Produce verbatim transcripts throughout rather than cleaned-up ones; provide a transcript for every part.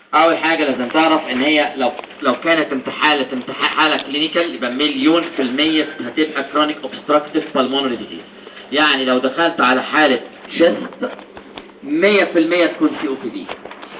اول حاجه لازم تعرف ان هي لو لو كانت امتحاله امتحان حاله كلينيكال يبقى مليون في الميه هتبقى كرونيك اوبستراكتيف بالمونري ديزيز. يعني لو دخلت على حاله شيست مية في المية تكون سي او بي دي.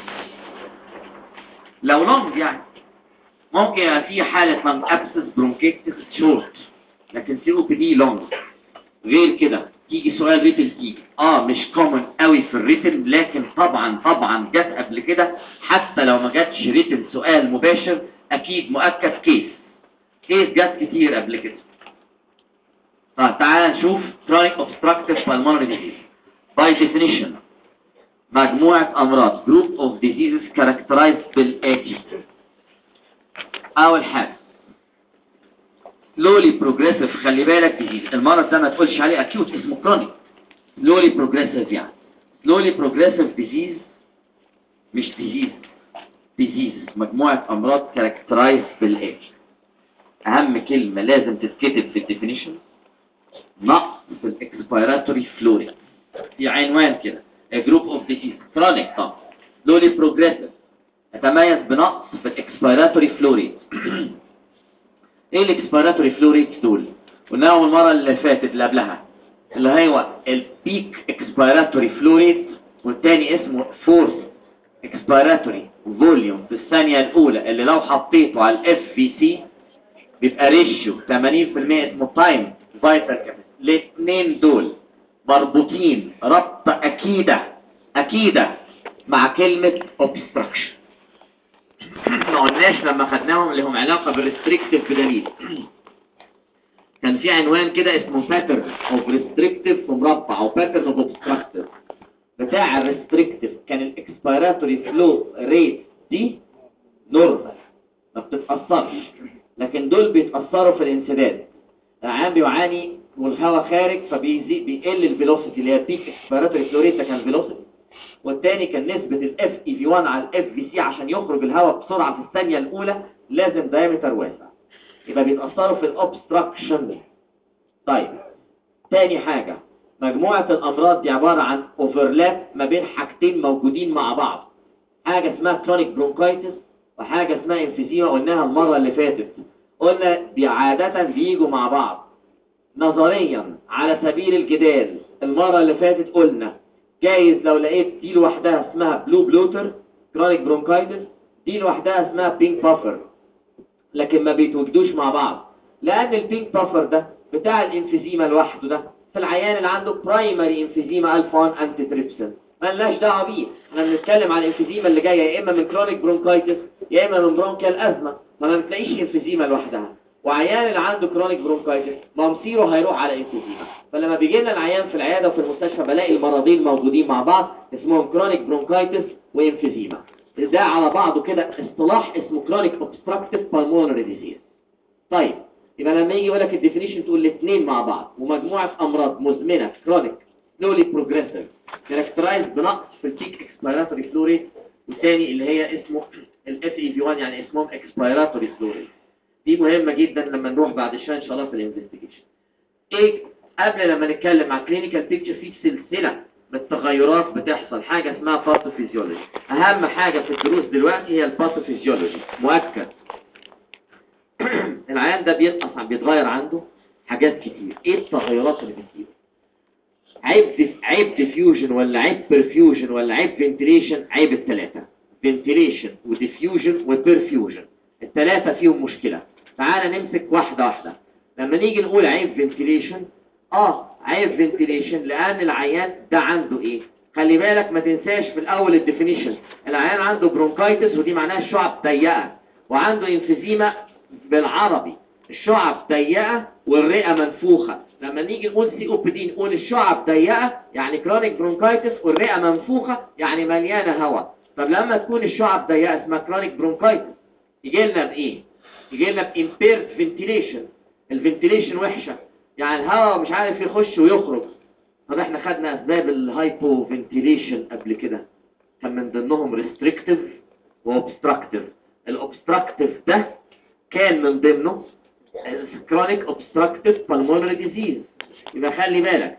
لو لونج يعني ممكن يبقى في حاله لونج ابسس برونكيتس شورت، لكن سي او بي دي لونج. غير كده يجي سؤال ريتن تيجي اه مش كومن قوي في الريتن، لكن طبعا طبعا جت قبل كده. حتى لو ما جاتش ريتن سؤال مباشر اكيد مؤكد كيس كيس جت كتير قبل كده. طيب تعال نشوف chronic obstructive pulmonary disease. by definition مجموعة امراض group of diseases characterized بالآتي. اول حاجة slowly progressive، خلي بالك disease المرض ده ما تقولش عليه acute، اسمه chronic. slowly progressive يعني slowly progressive disease مش disease disease مجموعة امراض characterized بالآتي. اهم كلمة لازم تتكتب في الديفينيشن نقص في الاكسبيراتوري فلوريد. في عنوان كده a group of disease chronic طبعا slowly progressive يتميز بنقص في الاكسبيراتوري فلوريد. ايه الاكسبيراتوري فلوريد دول؟ قلناهم المره اللي فاتت اللي قبلها، اللي هو البيك اكسبيراتوري فلوريد، والتاني اسمه فورث اكسبيراتوري فوليوم في الثانيه الاولى، اللي لو حطيته على الاف في سي بيبقى ريشيو ثمانين في المية اسمه تايم فايتال كاباسيتي. الاثنين دول مربوطين ربطه اكيده اكيده مع كلمه obstruction. ما قلناش لما خدناهم اللي هم علاقه بالريستريكتيف بدليل. كان في عنوان كده اسمه pattern of restrictive في مربع او pattern of obstructive. بتاع الريستريكتيف كان الاكسبيراتوري فلو ريت دي نورمال ما بتتاثرش، لكن دول بيتاثروا في الانسداد. العيان بيعاني والهواء خارج فبيزيد بيقل الفيلوسيتي اللي هي بيك اكسبيراتوري فلو ريت، ده كان الفيلوسيتي. والتاني كان نسبة الاف اي في واحد على الاف في سي عشان يخرج الهواء بسرعة في الثانية الاولى لازم دايمتر واسع، يبقى بيتأثروا في الاوبستراكشن. طيب تاني حاجة مجموعة الامراض دي عبارة عن اوفرلاب ما بين حاجتين موجودين مع بعض، حاجة اسمها كرونيك برونكايتس وحاجة اسمها انفيزيما. قلناها المرة اللي فاتت، قلنا دي عادة بيجوا مع بعض نظريا على سبيل الجدال. المرة اللي فاتت قلنا جايز لو لقيت دي لوحدها اسمها بلو بلوتر كرونيك برونكايتس، دي لوحدها اسمها بينك بافر، لكن ما بيتوجدوش مع بعض، لان البينك بافر ده بتاع الانفيزيما لوحده ده في العيان اللي عنده برايمري انفيزيما الفا واحد انتي تريبسين مالناش دعوه بيه. احنا بنتكلم عن الانفيزيما اللي جايه يا اما من كرونيك برونكايتس يا اما من برونكيال ازمه، فما بتلاقيش انفيزيما لوحدها. وعيان اللي عنده كرونيك برونكايتس مصيره هيروح على انفيزيما. فلما بيجي لنا العيان في العياده وفي المستشفى بلاقي المرضين موجودين مع بعض اسمهم كرونيك برونكايتس وانفيزيما. ده على بعضه كده اصطلاح اسمه كرونيك اوبستراكتيف بالمونري ديزيز. طيب يبقى لما يجي يقول لك الديفينيشن تقول الاثنين مع بعض ومجموعه امراض مزمنه كرونيك سلولي بروجريسيف كاركترايز بنقص في البيك اكسبيراتوري فلوريد، والثاني اللي هي اسمه الاف اي في واحد يعني اسمهم اكسبيراتوري فلوريد. دي مهمة جدا لما نروح بعد شوية ان شاء الله في الانفستيجيشن. ايه قبل لما نتكلم عن كلينيكال بيكتشر في سلسلة من التغيرات بتحصل، حاجة اسمها باثوفيزيولوجي. اهم حاجة في الدروس دلوقتي هي الباثوفيزيولوجي مؤكد. العيان ده بينقص عم بيتغير عنده حاجات كتير. ايه التغيرات اللي بتجيله؟ عيب دف... عيب ديفيوجن ولا عيب برفيوجن ولا عيب فنتيليشن؟ عيب الثلاثة، فنتيليشن وديفيوجن وبرفيوجن، الثلاثة فيهم مشكلة. تعالى نمسك واحدة واحدة. لما نيجي نقول عيب فنتيليشن، اه عيب فنتيليشن لان العيان ده عنده ايه؟ خلي بالك ما تنساش في الاول الديفينيشن، العيان عنده برونكايتس ودي معناها الشعب ضيقة، وعنده انفيزيما بالعربي الشعب ضيقة والرئة منفوخة. لما نيجي نقول سي او بي دي نقول الشعب ضيقة يعني كرونيك برونكايتس والرئة منفوخة يعني مليانة هواء. طب لما تكون الشعب ضيقة اسمها كرونيك برونكايتس يجي لنا بايه؟ يجي لنا بامبيرد فنتيليشن، الفنتيليشن وحشه يعني الهواء مش عارف يخش ويخرج. طب احنا خدنا اسباب الهايبو فنتيليشن قبل كده، كان من ضمنهم ريستريكتيف واوبستراكتيف. الاوبستراكتيف ده كان من ضمنه كرونيك اوبستراكتيف بالمونري ديزيز. يبقى خلي بالك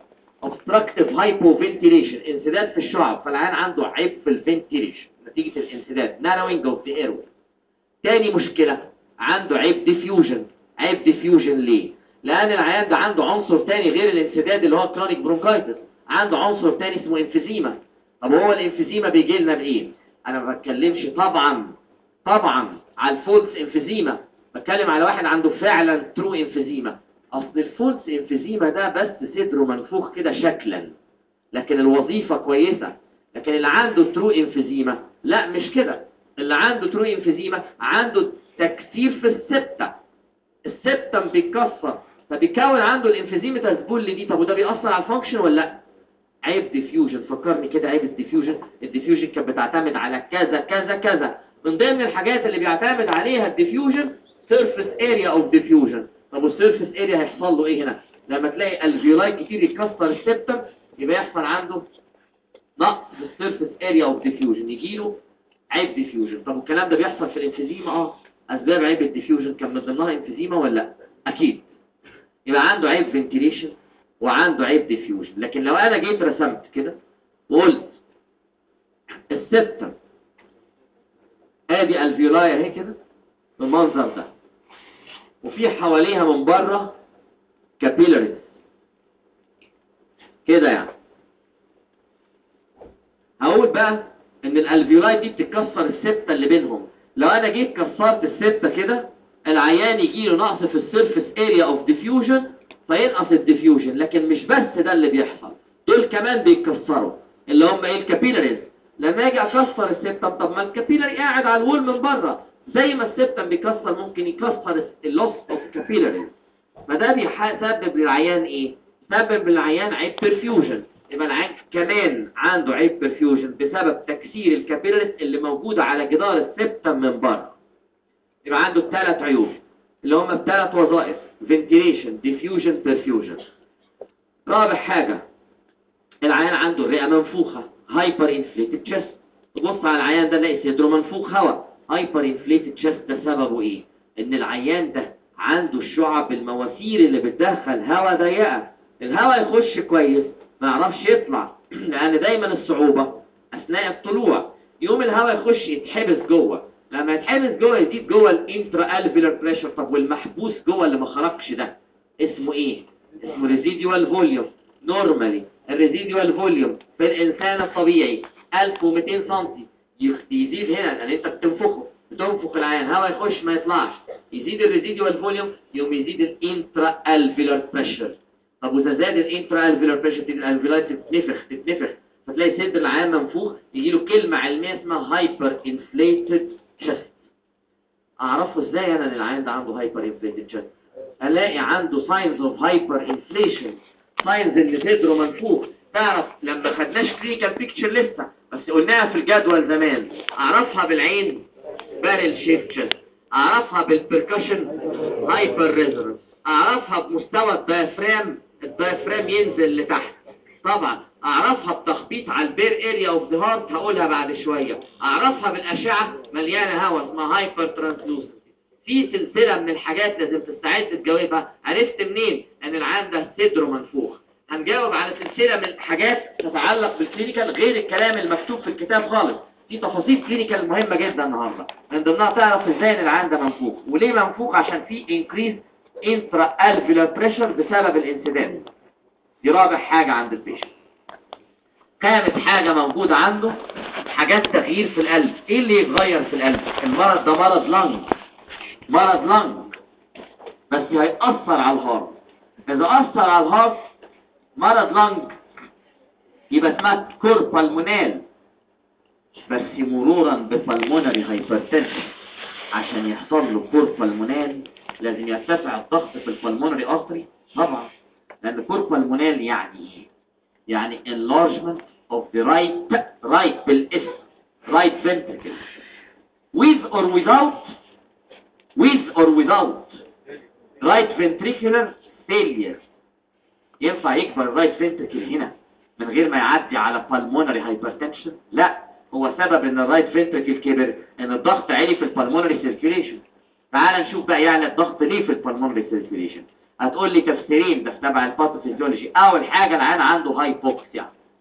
obstructive hypoventilation انسداد في الشعب، فالعيان عنده عيب في الفنتيليشن نتيجة الانسداد، narrowing of the airway. تاني مشكلة عنده عيب ديفيوجن. عيب ديفيوجن ليه؟ لأن العيان ده عنده عنصر تاني غير الانسداد اللي هو كرونيك برونكايتس، عنده عنصر تاني اسمه انفيزيما. طب هو الانفيزيما بيجي لنا بإيه؟ أنا ما بتكلمش طبعا طبعا على الفولس انفيزيما، بتكلم على واحد عنده فعلا ترو انفيزيما. أصل الفولس انفيزيما ده بس صدره منفوخ كده شكلا، لكن الوظيفة كويسة. لكن اللي عنده ترو انفيزيما لا مش كده، اللي عنده ترو انفيزيما عنده تكسير في السبتة، السبتم بيتكسر فبيكون عنده الانفيزيمتاس بول دي. طب وده بيأثر على الفانكشن ولا لا؟ عيب ديفيوجن. فكرني كده، عيب الديفيوجن، الديفيوجن كانت بتعتمد على كذا كذا كذا، من ضمن الحاجات اللي بيعتمد عليها الديفيوجن سيرفيس اريا اوف ديفيوجن. طب والسيرفيس اريا هيحصل له ايه هنا؟ لما تلاقي الفيولاي كتير يتكسر السبتم يبقى يحصل عنده نقص في السيرفيس اريا اوف ديفيوجن، يجي له عيب ديفيوجن. طب والكلام ده بيحصل في الانفيزيما؟ اه اسباب عيب الديفيوجن كان من ضمنها انفيزيما ولا لا؟ اكيد. يبقى عنده عيب فنتيليشن وعنده عيب ديفيوجن. لكن لو انا جيت رسمت كده وقلت السبتم ادي الفيولاي اهي كده بالمنظر ده، وفي حواليها من بره كابيلاريز كده، يعني هقول بقى ان الالفيولاي دي بتتكسر السبتة اللي بينهم. لو انا جيت كسرت السبتة كده العيان يجي له نقص في السيرفيس اريا اوف ديفيوجن فينقص الديفيوجن. لكن مش بس ده اللي بيحصل، دول كمان بيتكسروا اللي هم ايه؟ الكابيلاريز. لما اجي اكسر السبتم، طب ما الكابيلاري قاعد على الوول من بره، زي ما السبتم بيكسر ممكن يكسر اللوس اوف كابيلاريز. فده بيسبب للعيان ايه؟ سبب للعيان عيب برفيوجن. يبقى العيان كمان عنده عيب برفيوجن بسبب تكسير الكابيلاريز اللي موجوده على جدار السبتم من بره. يبقى عنده ثلاث عيوب اللي هم الثلاث وظائف: فنتيليشن، ديفيوجن، برفيوجن. رابع حاجه العيان عنده الرئه منفوخه، هايبر انفليتد تشست. تبص على العيان ده تلاقي صدره منفوخ هواء. هايبر انفليتد تشست ده سببه ايه؟ ان العيان ده عنده الشعب المواسير اللي بتدخل هواء ضيقه، الهواء يخش كويس ما يعرفش يطلع لان دايما الصعوبه اثناء الطلوع، يوم الهواء يخش يتحبس جوه. لما يتحبس جوه يزيد جوه الانترا الفيلر بريشر. طب والمحبوس جوه اللي ما خرجش ده اسمه ايه؟ اسمه ريزيديوال فوليوم. نورمالي الريزيديوال فوليوم في الانسان الطبيعي ألف ومئتين سم، يزيد هنا لان انت بتنفخه، بتنفخ العيان هواء يخش ما يطلعش، يزيد الريزيديوال فوليوم يوم يزيد الانترا الفيلر بريشر. طب واذا زاد الانترا الفيلر بريشر تبقى الالفيولاي تتنفخ تتنفخ فتلاقي صدر العيان منفوخ، يجي له كلمه علميه اسمها هايبر انفليتد تشست. اعرفه ازاي انا ان العيان ده عنده هايبر انفليتد تشست؟ الاقي عنده ساينز اوف هايبر انفليشن، ساينز ان صدره منفوخ. تعرف لما خدناش كلينيكال بيكتشر لسه بس قلناها في الجدول زمان، اعرفها بالعين بارل شيب تشست، اعرفها بالبركشن هايبر ريزونانس، اعرفها بمستوى الدايفرام، الدايفرام ينزل لتحت. طبعا اعرفها بتخبيط على البير اريا اوف ذا هارت، هقولها بعد شويه. اعرفها بالاشعه مليانه هواء اسمها هايبر ترانسلوسنسي. في سلسله من الحاجات لازم تستعد تجاوبها. عرفت منين ان العيان ده صدره منفوخ؟ هنجاوب على سلسله من الحاجات تتعلق بالكلينيكال غير الكلام المكتوب في الكتاب خالص. في تفاصيل كلينيكال مهمه جدا النهارده، من ضمنها تعرف ازاي ان العيان ده منفوخ وليه منفوخ، عشان في انكريز انترا الفيلر بريشر بسبب الانسداد. دي رابع حاجه عند البيشنت. خامس حاجه موجوده عنده حاجات تغيير في القلب. ايه اللي يتغير في القلب؟ المرض ده مرض لنج، مرض لنج بس هيأثر على الهارت. اذا اثر على الهارت مرض لنج يبقى اسمها كور بالمونال، بس مرورا ببالمونري هايبرتنشن. عشان يحصل له كور بالمونال لازم يرتفع الضغط في البالمونري ارتري طبعا، لان كور بالمونال يعني يعني enlargement of the right right بالاس right ventricle with or without with or without right ventricular failure. ينفع يكبر الرايت فنتركل هنا من غير ما يعدي على pulmonary hypertension؟ لا، هو سبب ان الرايت فنتركل كبر ان الضغط عالي في البلمونري سيركيوليشن. تعال نشوف بقى يعلى الضغط ليه في البلمونري سيركيوليشن. هتقول لي تفسيرين، ده تبع الباثوفيزيولوجي. اول حاجه العيان عنده هايبوكسيا.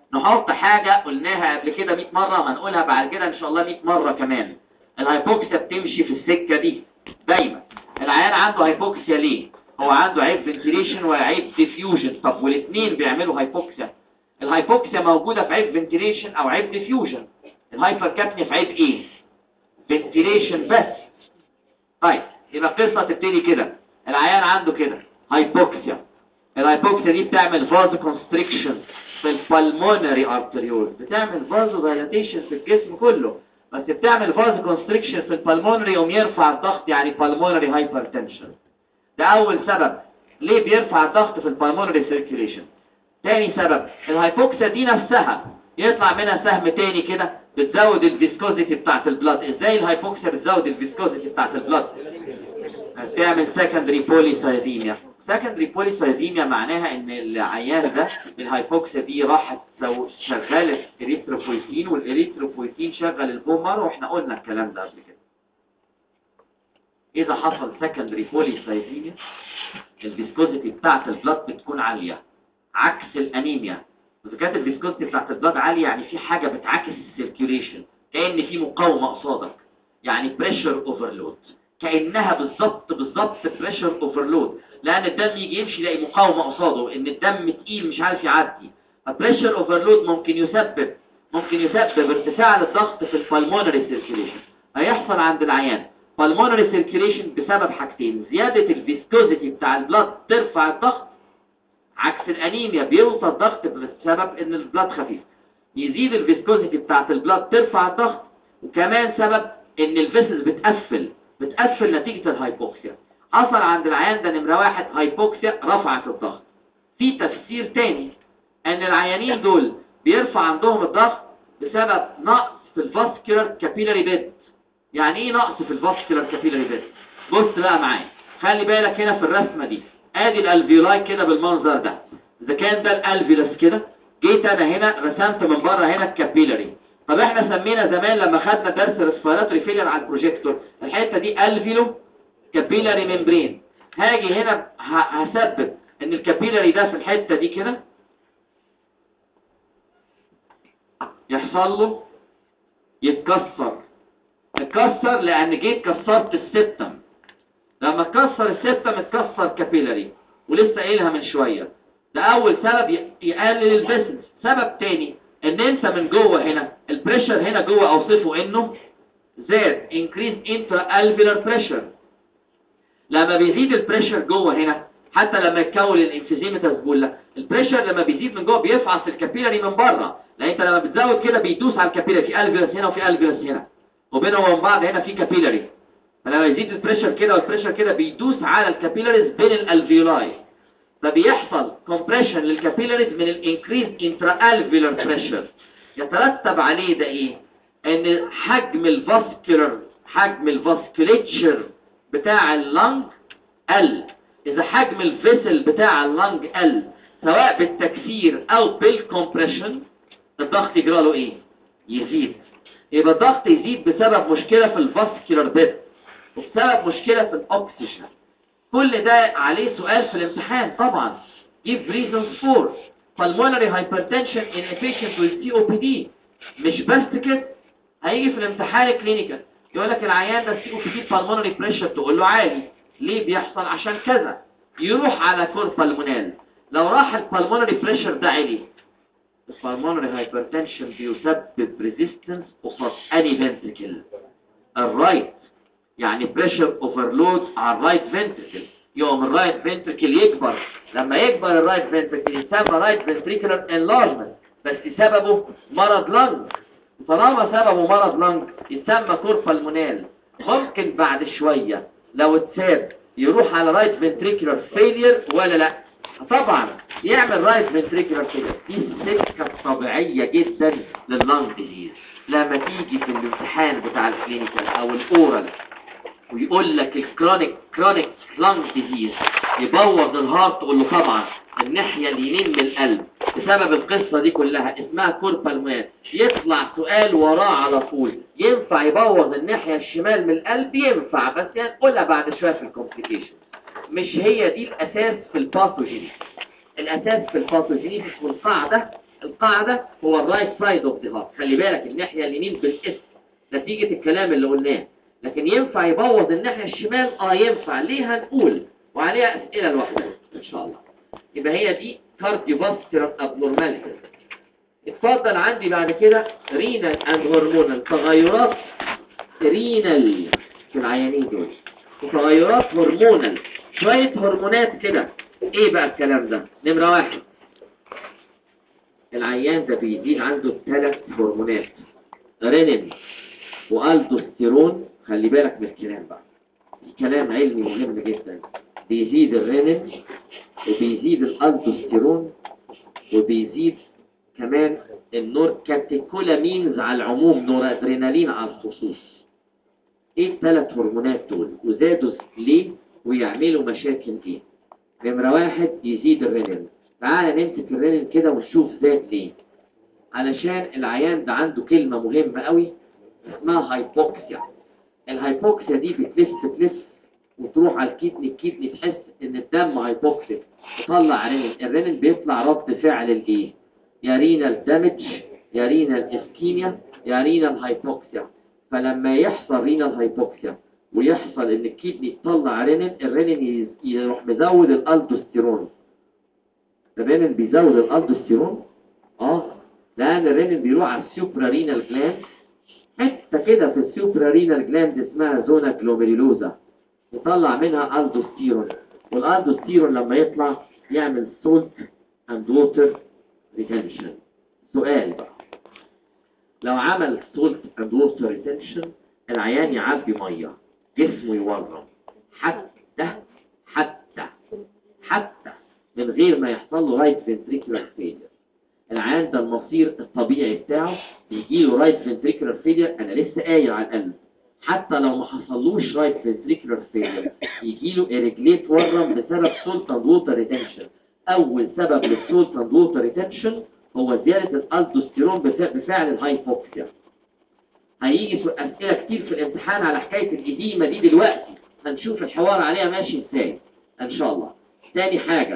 نحط حاجة قلناها قبل كده مية مرة وهنقولها بعد كده ان شاء الله مية مرة كمان. الهايبوكسيا بتمشي في السكة دي دايما. العيان عنده هايبوكسيا ليه؟ هو عنده عيب فنتيليشن وعيب ديفيوجن. طب والاثنين بيعملوا هايبوكسيا. الهايبوكسيا موجودة في عيب فنتيليشن او عيب ديفيوجن. الهايبر كابنيا في عيب ايه؟ فنتيليشن بس. طيب يبقى القصة تبتدي كده. العيان عنده كده هايبوكسيا. الهايبوكسيا دي بتعمل فازو كونستريكشن في البلمونري ارتريول، بتعمل فازو دايلاتيشن في الجسم كله، بس بتعمل فازو كونستريكشن في البلمونري يوم يرفع الضغط، يعني بالمونري هايبرتنشن. ده اول سبب ليه بيرفع الضغط في البلمونري سيركيوليشن. تاني سبب الهايبوكسيا دي نفسها يطلع منها سهم تاني كده بتزود الفيسكوزيتي بتاعت البلاد. ازاي الهايبوكسيا بتزود الفيسكوزيتي بتاعت البلاد؟ بتعمل سكندري بوليسايديميا. سكندري بوليسايديميا معناها ان العيان ده الهايبوكسيا دي راحت شغاله اريثروبويتين، والاريثروبويتين شغل البومر، واحنا قلنا الكلام ده قبل كده. اذا حصل سكندري بوليسايديميا الفيسكوزيتي بتاعت البلاد بتكون عاليه عكس الانيميا. اذا كانت الفيسكوزيتي بتاعت البلاد عاليه يعني في حاجه بتعكس السيركيوليشن، كأن في مقاومه قصادك، يعني بريشر اوفرلود، كأنها بالظبط بالظبط بريشر اوفرلود، لان الدم يجي يمشي يلاقي مقاومه قصاده ان الدم تقيل مش عارف يعدي. فبريشر اوفرلود ممكن يسبب ممكن يسبب ارتفاع للضغط في البلمونري سيركيوليشن. هيحصل عند العيان بالمونري سيركيوليشن بسبب حاجتين: زياده الفيسكوزيتي بتاع البلاد ترفع الضغط، عكس الانيميا بيوطى الضغط بسبب ان البلاد خفيف. يزيد الفيسكوزيتي بتاعت البلاد ترفع الضغط، وكمان سبب ان الفيسز بتقفل بتقفل نتيجة الهايبوكسيا. حصل عند العيان ده نمرة واحد هايبوكسيا رفعت الضغط. في تفسير تاني ان العيانين دول بيرفع عندهم الضغط بسبب نقص في الفاسكولار كابيلاري بيد. يعني ايه نقص في الفاسكولار كابيلاري بيد؟ بص بقى معايا، خلي بالك هنا في الرسمة دي، ادي الالفيولاي كده بالمنظر ده. اذا كان ده الالفيولس كده، جيت انا هنا رسمت من بره هنا الكابيلاري. طب احنا سمينا زمان لما خدنا درس ريسبيراتوري فيلير على البروجيكتور الحته دي الفيلو كابيلاري ممبرين. هاجي هنا هسبب ان الكابيلاري ده في الحته دي كده يحصل له يتكسر. اتكسر لان جيت كسرت السبتم. لما اتكسر السبتم اتكسر كابيلاري، ولسه قايلها من شويه. ده اول سبب يقلل الفيسلز. سبب تاني ان انت من جوه هنا البريشر هنا جوه اوصفه انه زاد increase intra-alveolar pressure. لما بيزيد البريشر جوه هنا، حتى لما يتكون الانفيزيمتاس بولا، البريشر لما بيزيد من جوه بيفعص الكابيلاري من بره، لان انت لما بتزود كده بيدوس على الكابيلاري، في الفيولس هنا وفي الفيولس هنا وبينهم وبين بعض هنا في كابيلاري. فلما يزيد البريشر كده والبريشر كده بيدوس على الكابيلاريز بين الالفيولاي، فبيحصل كومبريشن للكابيلاريز من الانكريز انترا-الفيولار بريشر. يترتب عليه ده ايه؟ ان حجم الفاسكولار حجم الفاسكوليتشر بتاع اللنج قل. اذا حجم الفيسل بتاع اللنج قل سواء بالتكسير او بالكمبريشن، الضغط يجرى له ايه؟ يزيد. يبقى الضغط يزيد بسبب مشكله في الفاسكولار بيد وبسبب مشكله في الاكسجين. كل ده عليه سؤال في الامتحان طبعا. give reasons for pulmonary hypertension in a patient with سي أو بي دي. مش بس كده، هيجي في الامتحان كلينيكال يقول لك العيان ده سي أو بي دي pulmonary pressure، تقول له عالي. ليه بيحصل؟ عشان كذا. يروح على كور بالمونال. لو راح البالمونري بريشر ده عالي، البالمونري هايبرتنشن بيسبب ريزيستنس قصاد اني فنتريكل الرايت، يعني بريشر اوفرلود على الرايت فنتريكل، يوم الرايت فنتريكل يكبر. لما يكبر الرايت فنتريكل يسمى رايت فنتريكولار انلارجمنت، بس سببه مرض لنج. طالما سببه مرض لنج يسمى كور بالمونال. ممكن بعد شويه لو اتساب يروح على رايت فنتريكولار فيلير ولا لا؟ طبعا يعمل رايت فنتريكولار فيلير. دي السكه الطبيعيه جدا لللنج ديزيز. لما تيجي في الامتحان بتاع الكلينيكال او الاورال ويقول لك الكرونيك كرونيك لانج ديزيز يبوظ الهارت، تقول له طبعا الناحيه اليمين من القلب بسبب القصه دي كلها اسمها كور بالمونال. يطلع سؤال وراه على طول، ينفع يبوظ الناحيه الشمال من القلب؟ ينفع، بس هنقولها بعد شويه في الكومبليكيشن. مش هي دي الاساس في الباثوجينيس. الاساس في الباثوجينيس والقاعده القاعده هو الرايت سايد اوف ذا هارت. خلي بالك الناحيه اليمين بالاسم نتيجه الكلام اللي قلناه، لكن ينفع يبوظ الناحيه الشمال؟ اه ينفع. ليه؟ هنقول وعليها اسئله لوحدها ان شاء الله. يبقى هي دي كارديوفاسكولار ابنورماليتي. اتفضل عندي بعد كده رينال اند هرمونال، تغيرات رينال في العيانين دول وتغيرات هرمونال، شويه هرمونات كده. ايه بقى الكلام ده؟ نمره واحد، العيان ده بيزيد عنده ثلاث هرمونات، رينين والدوستيرون. خلي بالك من الكلام بقى، كلام علمي مهم جدا. بيزيد الرينين وبيزيد الالدوستيرون وبيزيد كمان النور كاتيكولامينز على العموم، نور ادرينالين على الخصوص. ايه الثلاث هرمونات دول وزادوا ليه ويعملوا مشاكل ايه؟ نمرة واحد، يزيد الرينين. تعال نمسك الرينين كده ونشوف زاد ليه. علشان العيان ده عنده كلمة مهمة قوي اسمها هايبوكسيا. الهايبوكسيا دي بتلف تلف وتروح على الكدني، الكدني تحس ان الدم هايبوكسيك تطلع رينين. الرينين بيطلع رد فعل الايه؟ يا رينال دامج، يا رينال اسكيميا، يا رينال هايبوكسيا. فلما يحصل رينال هايبوكسيا ويحصل ان الكدني تطلع رينين، الرينين يروح مزود الالدوستيرون. الرينين بيزود الالدوستيرون اه لان الرينين بيروح على السوبرا رينال جلاند، حته كده في السوبرا رينال جلاند اسمها زونا جلوميريلوزا، يطلع منها الدوستيرون. والالدوستيرون لما يطلع يعمل سولت اند ووتر ريتنشن. سؤال بقى، لو عمل سولت اند ووتر ريتنشن العيان يعبي ميه، جسمه يورم، حتى حتى حتى من غير ما يحصل له رايت فنتريكولار فيلير. العيان ده المصير الطبيعي بتاعه يجي له رايت فنتريكولار فيلير. انا لسه قايل على القلب، حتى لو ما حصلوش رايت فنتريكولار فيلير يجي له اريجليت ورم بسبب سولت اند ووتر ريتنشن. اول سبب للسولت اند ووتر ريتنشن هو زياده الالدوستيرون بفعل الهايبوكسيا. هيجي اسئله كتير في الامتحان على حكايه الاديمه دي دلوقتي، هنشوف الحوار عليها ماشي ازاي ان شاء الله. تاني حاجه،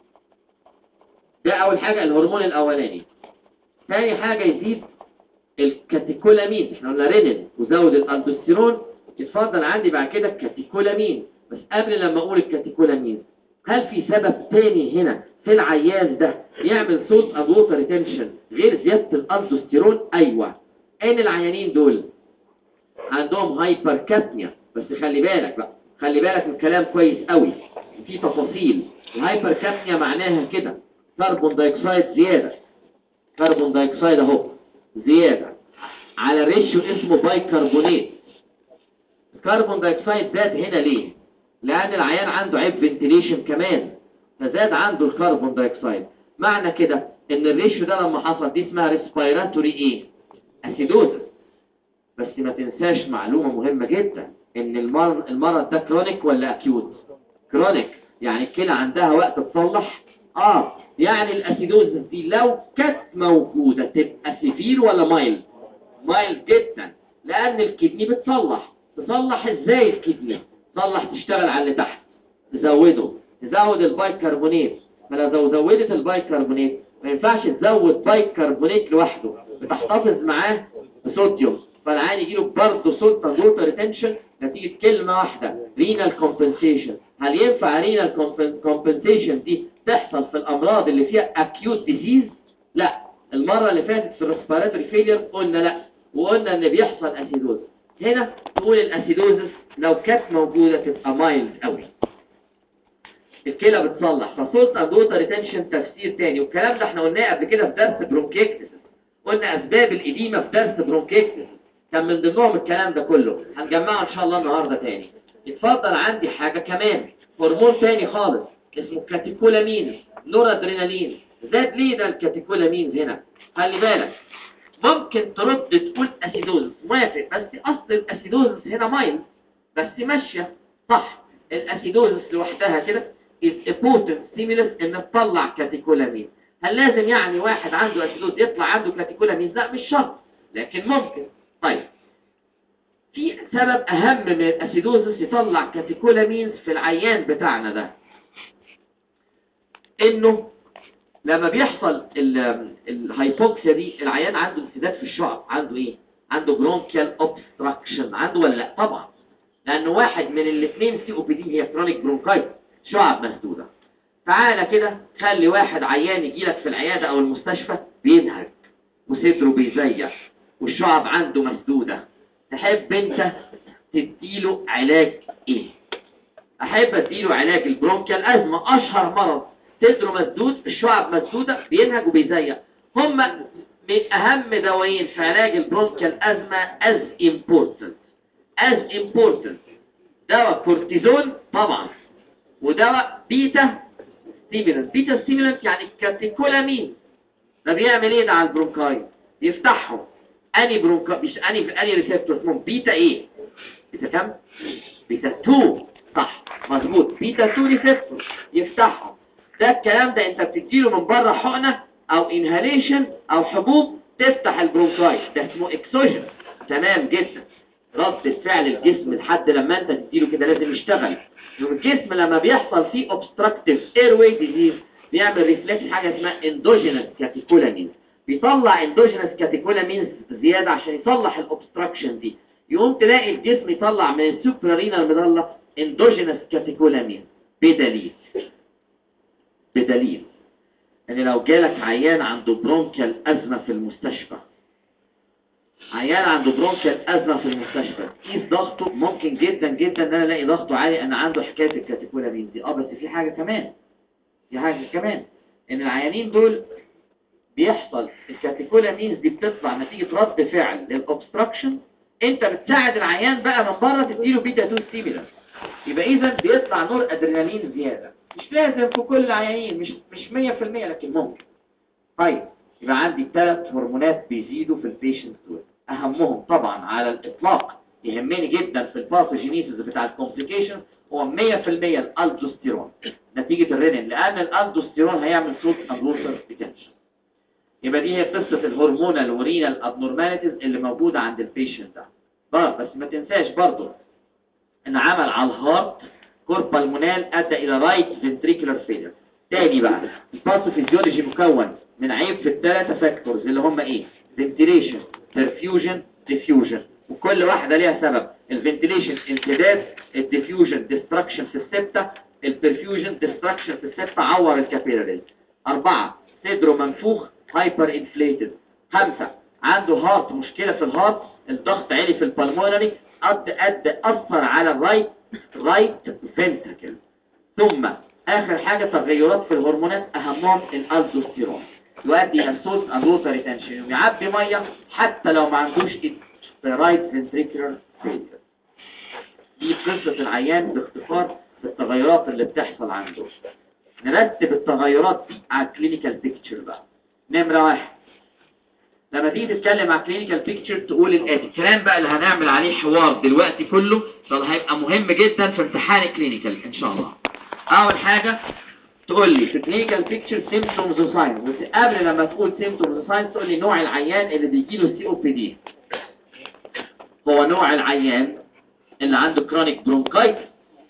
ده اول حاجه الهرمون الاولاني. تاني حاجه يزيد الكاتيكولامين. احنا قلنا رينين وزود الالدوستيرون، اتفضل عندي بعد كده الكاتيكولامين. بس قبل لما اقول الكاتيكولامين، هل في سبب تاني هنا في العيان ده يعمل سولت اند ووتر ريتنشن غير زياده الالدوستيرون؟ ايوه، ان العيانين دول عندهم هايبركابنيا. بس خلي بالك بقى، خلي بالك من الكلام كويس قوي، في تفاصيل. الهايبركابنيا معناها كده كربون دايوكسيد زياده، كربون دايوكسيد اهو زياده على ريشيو اسمه بايكربونات. الكربون دايوكسيد زاد هنا ليه؟ لان العيان عنده عيب فنتيليشن كمان، فزاد عنده الكربون دايوكسيد. معنى كده ان الريشيو ده لما حصل دي اسمها ريسبيراتوري ايه؟ اسيدوزس. بس ما تنساش معلومه مهمه جدا، ان المرض المرض ده كرونيك ولا اكيوت؟ كرونيك، يعني الكلى عندها وقت تصلح. اه يعني الاسيدوزس دي لو كانت موجوده تبقى سيفير ولا مايل؟ مايل جدا، لان الكدني بتصلح. تصلح ازاي الكدني؟ تصلح تشتغل على اللي تحت، تزوده، تزود البايكربونات. فلو زودت البايكربونات ما ينفعش تزود بايكربونات لوحده، بتحتفظ معاه بصوديوم، فالعيان يجيله برضه سولت اند ووتر ريتنشن نتيجه كلمه واحده، رينال كومبنسيشن. هل ينفع رينال كومبنسيشن دي تحصل في الامراض اللي فيها اكيوت ديزيز؟ لا. المره اللي فاتت في الريسبيراتوري فيلير قلنا لا، وقلنا ان بيحصل اسيدوز. هنا تقول الاسيدوزس لو كانت موجوده تبقى مايلد قوي، الكلى بتصلح. فسولت اند ووتر ريتنشن تفسير تاني، والكلام ده احنا قلناه قبل كده في درس برونكيكتس. قلنا اسباب الاديمه في درس برونكيكتس، كان من ضمنهم الكلام ده كله. هنجمعه ان شاء الله النهارده تاني. اتفضل عندي حاجه كمان، هرمون تاني خالص اسمه كاتيكولامين، نور ادرينالين. زاد ليه ده الكاتيكولامين هنا؟ خلي بالك، ممكن ترد تقول اسيدوز، موافق، بس اصل الاسيدوز هنا مايل، بس ماشيه صح. الاسيدوز لوحدها كده is a potent stimulus ان تطلع كاتيكولامين. هل لازم يعني واحد عنده اسيدوز يطلع عنده كاتيكولامين؟ لا مش شرط، لكن ممكن. طيب في سبب اهم من الاسيدوزس يطلع كاتيكولامين في العيان بتاعنا ده، انه لما بيحصل ال- الهايبوكسيا دي العيان عنده انسداد في الشعب، عنده ايه؟ عنده برونكيال اوبستراكشن، عنده ولا لا؟ طبعا، لان واحد من الاثنين سي او بي دي هي كرونيك برونكايت، شعب مسدوده. تعالى كده خلي واحد عيان يجي لك في العياده او المستشفى بينهج وصدره بيزيح والشعب عنده مسدوده، تحب انت تديله علاج ايه؟ احب اديله علاج البرونكيال ازمه، اشهر مرض، صدره مسدود، الشعب مسدوده، بينهج وبيزيق. هما من اهم دوايين في علاج البرونكيال ازمه as important as important دواء كورتيزون طبعا، ودواء بيتا ستيمولانت. بيتا ستيمولانت يعني كاتيكولامين. ده بيعمل ايه ده على البرونكاي؟ يفتحهم. اني برونكا مش اني في اني ريسبتور اسمهم بيتا ايه؟ بيتا كام؟ بيتا اتنين. صح مظبوط، بيتا اتنين ريسبتور يفتحهم. ده الكلام ده انت بتديله من بره حقنه او انهاليشن او حبوب تفتح البرونكاي، ده اسمه اكسوجين. تمام جدا. رد فعل الجسم لحد لما انت تديله كده لازم يشتغل. الجسم لما بيحصل فيه obstructive airway disease بيعمل ريفلكس حاجه اسمها endogenous catecholamines، بيطلع endogenous catecholamines زياده عشان يصلح الاوبستراكشن دي. يقوم تلاقي الجسم يطلع من السوبرارينال مضله endogenous catecholamines بدليل بدليل ان لو جالك عيان عنده برونكيال ازمه في المستشفى، عيان عنده برونكيال ازمه في المستشفى، قيس ضغطه، ممكن جدا جدا ان انا الاقي ضغطه عالي ان عنده حكايه الكاتيكولامين دي. اه بس في حاجه كمان، في حاجه كمان ان العيانين دول بيحصل الكاتيكولامينز دي بتطلع نتيجه رد فعل للاوبستراكشن، انت بتساعد العيان بقى من بره تديله بيتا اتنين ستيمولانت، يبقى اذا بيطلع نور ادرينالين زياده. مش لازم في كل العيانين، مش مش مية في المية لكن ممكن. طيب يبقى عندي ثلاث هرمونات بيزيدوا في البيشنت دول، اهمهم طبعا على الاطلاق يهمني جدا في الباثوجينيسيس بتاع الكومبليكيشن هو مية في المية الالدوستيرون نتيجه الرينين، لان الالدوستيرون هيعمل صوت اندوسر بوتنشال. يبقى دي هي قصه الهرمونال ورينال ابنورماليتيز اللي موجوده عند البيشنت ده. بس بس ما تنساش برضو ان عمل على الهارت كوربالمونال ادى الى رايت فنتريكولار فيلر. تاني بقى الباثوفيزيولوجي مكون من عيب في الثلاثه فاكتورز اللي هم ايه؟ فنتيليشن، برفيوجن، ديفيوجن، وكل واحده ليها سبب. الفنتيليشن انسداد، الديفيوجن ديستراكشن في السبته، البرفيوجن ديستراكشن في السبته عور الكابيلاريز. أربعة صدره منفوخ هايبر انفليتد. خمسة عنده هارت مشكله في الهارت، الضغط عالي في البلمونري قد قد اثر على الرايت رايت فنتركل. ثم اخر حاجه تغيرات في الهرمونات اهمهم الالدوستيرون يؤدي الى صوت اندوسر ريتنشن ويعبي ميه حتى لو ما عندوش رايت فنتريكولار فيلر. دي قصه العيان باختصار في التغيرات اللي بتحصل عنده. نرتب التغيرات على الكلينيكال بيكتشر بقى. نمره واحد، لما تيجي تتكلم على كلينيكال بيكتشر تقول الاتي. الكلام بقى اللي هنعمل عليه حوار دلوقتي كله ده هيبقى مهم جدا في امتحان الكلينيكال ان شاء الله. اول حاجه تقول لي في كلينيكال بيكتشر سيمبتومز وساينز، بس قبل لما تقول سيمبتومز وساينز تقول لي نوع العيان اللي بيجي له سي او بي دي. هو نوع العيان اللي عنده كرونيك برونكايتس،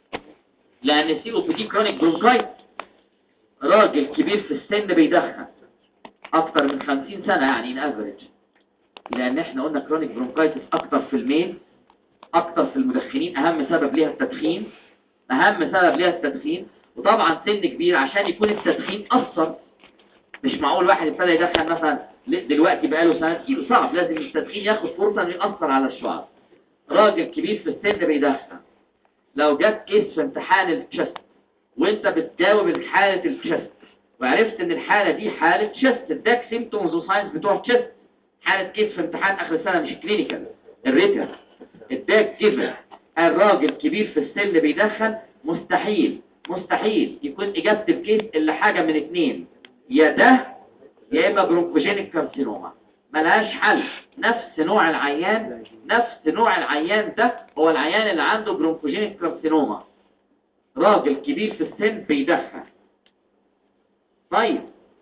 لان السي او بي دي كرونيك برونكايتس راجل كبير في السن بيدخن اكتر من خمسين سنة يعني ان افريج، لان احنا قلنا كرونيك برونكايتس اكتر في الميل، اكتر في المدخنين، اهم سبب ليها التدخين، اهم سبب ليها التدخين. وطبعا سن كبير عشان يكون التدخين اثر، مش معقول واحد ابتدى يدخن مثلا دلوقتي بقاله سنة كيلو، صعب، لازم التدخين ياخد فرصة انه يأثر على الشعب. راجل كبير في السن بيدخن، لو جت كيس في امتحان التشست وانت بتجاوب الحالة التشست وعرفت ان الحالة دي حالة تشست، اداك سيمتومز وساينز بتوع تشست، حالة كيس في امتحان اخر السنة مش كلينيكال الريتن، اداك جيفن الراجل كبير في السن بيدخن، مستحيل مستحيل يكون اجابة الكيس اللي حاجة من اتنين، يا ده يا اما برونكوجينيك كارسينوما، ملهاش حل. نفس نوع العيان نفس نوع العيان ده هو العيان اللي عنده برونكوجينيك كارسينوما، راجل كبير في السن بيدخن. طيب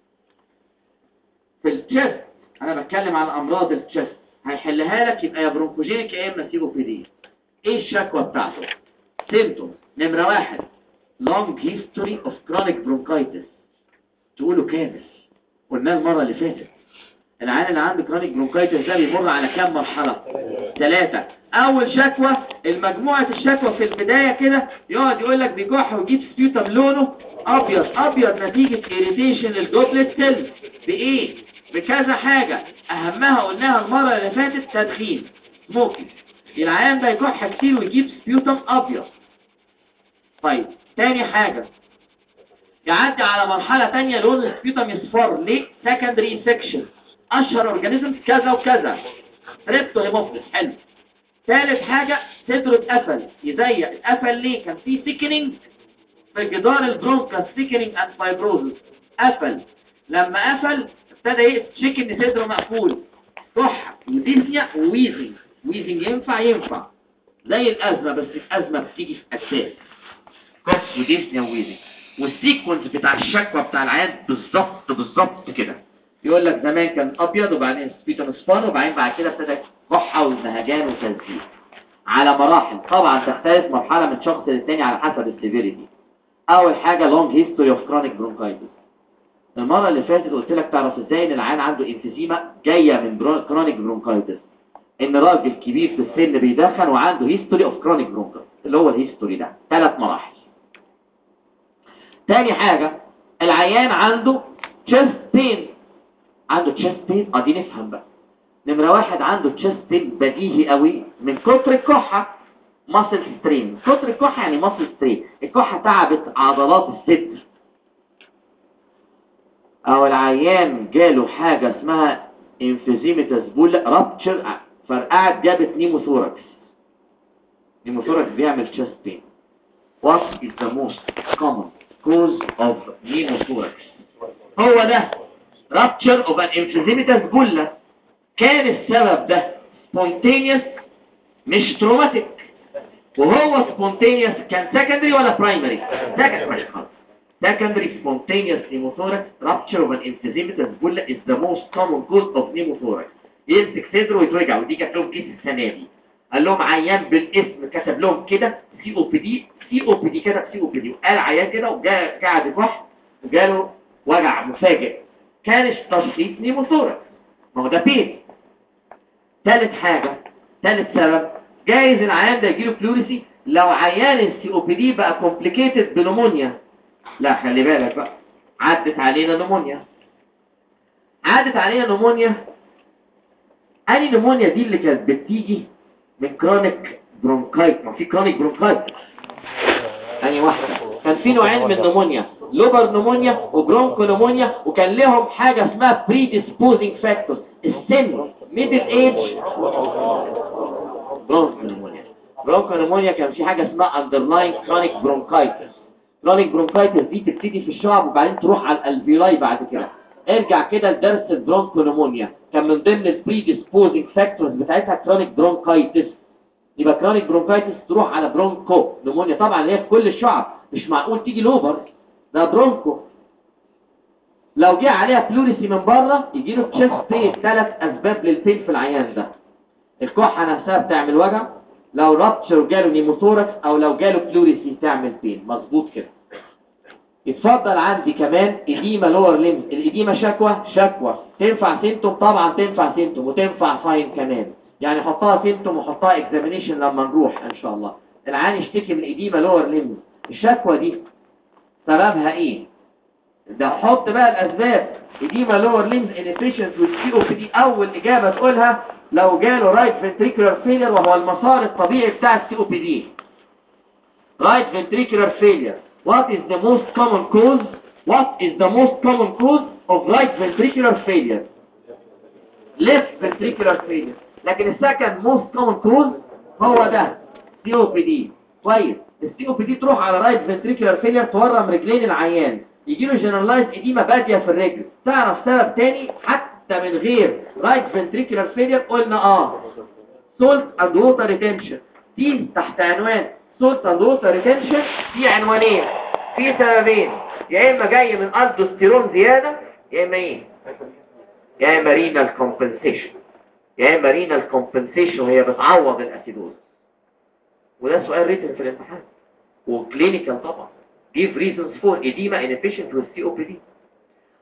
في التشست انا بتكلم على امراض التشست، هيحلها لك يبقى يا برونكوجينيك يا اما سي او بي دي. ايه الشكوى بتاعته؟ سيمتوم نمره واحد long history of chronic bronchitis، تقوله كامل قلنا المره اللي فاتت العيان اللي عنده كرونيك برونكايتس ده بيمر على كام مرحله؟ ثلاثه. اول شكوى المجموعه الشكوى في البدايه كده يقعد يقول لك بيكح ويجيب سبيوتم لونه ابيض ابيض نتيجه اريتيشن للجوبلت سيل بايه؟ بكذا حاجه اهمها قلناها المره اللي فاتت تدخين سموكينج. العيان ده يكح كتير ويجيب سبيوتم ابيض. طيب تاني حاجه يعدي على مرحله تانية لون السبيوتم يصفر ليه؟ سكندري سكشن اشهر اورجانيزم كذا وكذا ريبتو هيموفيلس. حلو. ثالث حاجه صدره اتقفل يزيق. اتقفل ليه؟ كان في سيكنينج في جدار البرونكا سيكنينج اند فايبروزس. قفل. لما قفل ابتدى يشك ان صدره مقفول كحه وديسيا وويزنج. ويزنج ينفع ينفع زي الازمه بس الازمه بتيجي في اساس كح وديسيا وويزنج. والسيكونس بتاع الشكوى بتاع العيان بالظبط بالظبط كده. يقول لك زمان كان ابيض وبعدين سبيتم اصفر وبعدين بعد كده ابتدى كحه وزهجان وتنزيل على مراحل. طبعا تختلف مرحله من شخص للتاني على حسب السيفيريتي. اول حاجه لونج هيستوري اوف كرونيك برونكايتس. المره اللي فاتت قلت لك تعرف ازاي ان العيان عنده انفيزيما جايه من برو... كرونيك برونكايتس. ان راجل كبير في السن بيدخن وعنده هيستوري اوف كرونيك برونكايتس اللي هو الهيستوري ده ثلاث مراحل. تاني حاجه العيان عنده chest pain. عنده chest pain اه دي نفهم بقى. نمره واحد عنده chest pain بديهي قوي من كتر الكحه muscle strain. كتر الكحه يعني muscle strain. الكحه تعبت عضلات الصدر. او العيان جاله حاجه اسمها emphysematous bulla rupture فرقعت جابت نيموثوركس. نيموثوركس بيعمل chest pain. What is the most common cause of pneumothorax؟ هو ده rupture of an emphysematous bulla. كان السبب ده spontaneous مش traumatic. وهو spontaneous كان secondary ولا primary؟ secondary مش خالص. secondary spontaneous pneumothorax rupture of an emphysematous bulla is the most common cause of pneumothorax. يمسك صدره ويتوجع. ودي جات لهم كيس السنه دي قال لهم عيان بالاسم كتب لهم كده سي او بي دي سي او بي دي كده سي او بي دي وقال عيان كده وقاعد يكح وجاله وجع مفاجئ. كانش تشخيص نيموثوركس. ما هو ده بين. ثالث حاجه ثالث سبب جايز العيان ده يجيله بلوريسي لو عيان السي او بي دي بقى كومبليكيتد بنمونيا. لا خلي بالك بقى عدت علينا نمونيا. عدت علينا نمونيا. اني نمونيا دي اللي كانت بتيجي من كرونيك برونكايت. ما في كرونيك برونكايت اني واحده. كان في نوعين من النمونيا لوبر نمونيا وبرونكو نمونيا وكان لهم حاجه اسمها بريديسبوزنج فاكتورز. السن ميدل ايج برونكو نمونيا. برونكو نمونيا كان في حاجه اسمها اندرلاين كرونيك برونكايتس. كرونيك برونكايتس دي تبتدي في الشعب وبعدين تروح على الالفيولاي بعد كده. ارجع كده لدرس البرونكو نمونيا كان من ضمن البريديسبوزنج فاكتورز بتاعتها كرونيك برونكايتس. يبقى كرونيك برونكايتس تروح على برونكو نمونيا. طبعا هي في كل الشعب مش معقول تيجي لوبر ده برونكو. لو جه عليها بلوريسي من بره يجي له تشيست بين. ثلاث اسباب للبين في العيان ده. الكحه نفسها بتعمل وجع. لو رابتشر جاله نيموثوركس او لو جاله بلوريسي تعمل بين. مظبوط كده. اتفضل عندي كمان اديمه لور ليمز. الاديمه شكوى شكوى تنفع سيمتوم طبعا تنفع سيمتوم وتنفع ساين كمان. يعني حطها سيمتوم وحطها اكزامينيشن لما نروح ان شاء الله. العيان يشتكي من اديمه لور ليمز. الشكوى دي سببها ايه؟ ده حط بقى الاسباب. اديمه لور ليمز انفيشنت والسي او بي دي. اول اجابه تقولها لو جاله رايت فنتريكولار فيلير وهو المسار الطبيعي بتاع السي او بي دي. رايت فنتريكولار فيلير. What is the most common cause? What is the most common cause of right ventricular failure? Left ventricular failure. لكن السكند most common cause هو ده سي او بي دي. كويس. السي او بي دي تروح على رايت فنتريكولار فيلير تورم رجلين العيان. يجي له جنرالايز اديمه باديه في الرجل. تعرف سبب تاني حتى من غير رايت فنتريكولار فيلير؟ قلنا اه سولت اند ووتر ريتنشن. دي تحت عنوان سولت اند ووتر ريتنشن. في عنوانين في سببين. يا اما جاي من الدوستيرون زياده يا اما ايه يا اما رينال كومبنسيشن. يا اما رينال كومبنسيشن وهي بتعوض الاسيدوز. وده سؤال ريتن في الامتحان وكلينيكال طبعا. give reasons for edema inefficient with سي او بي دي.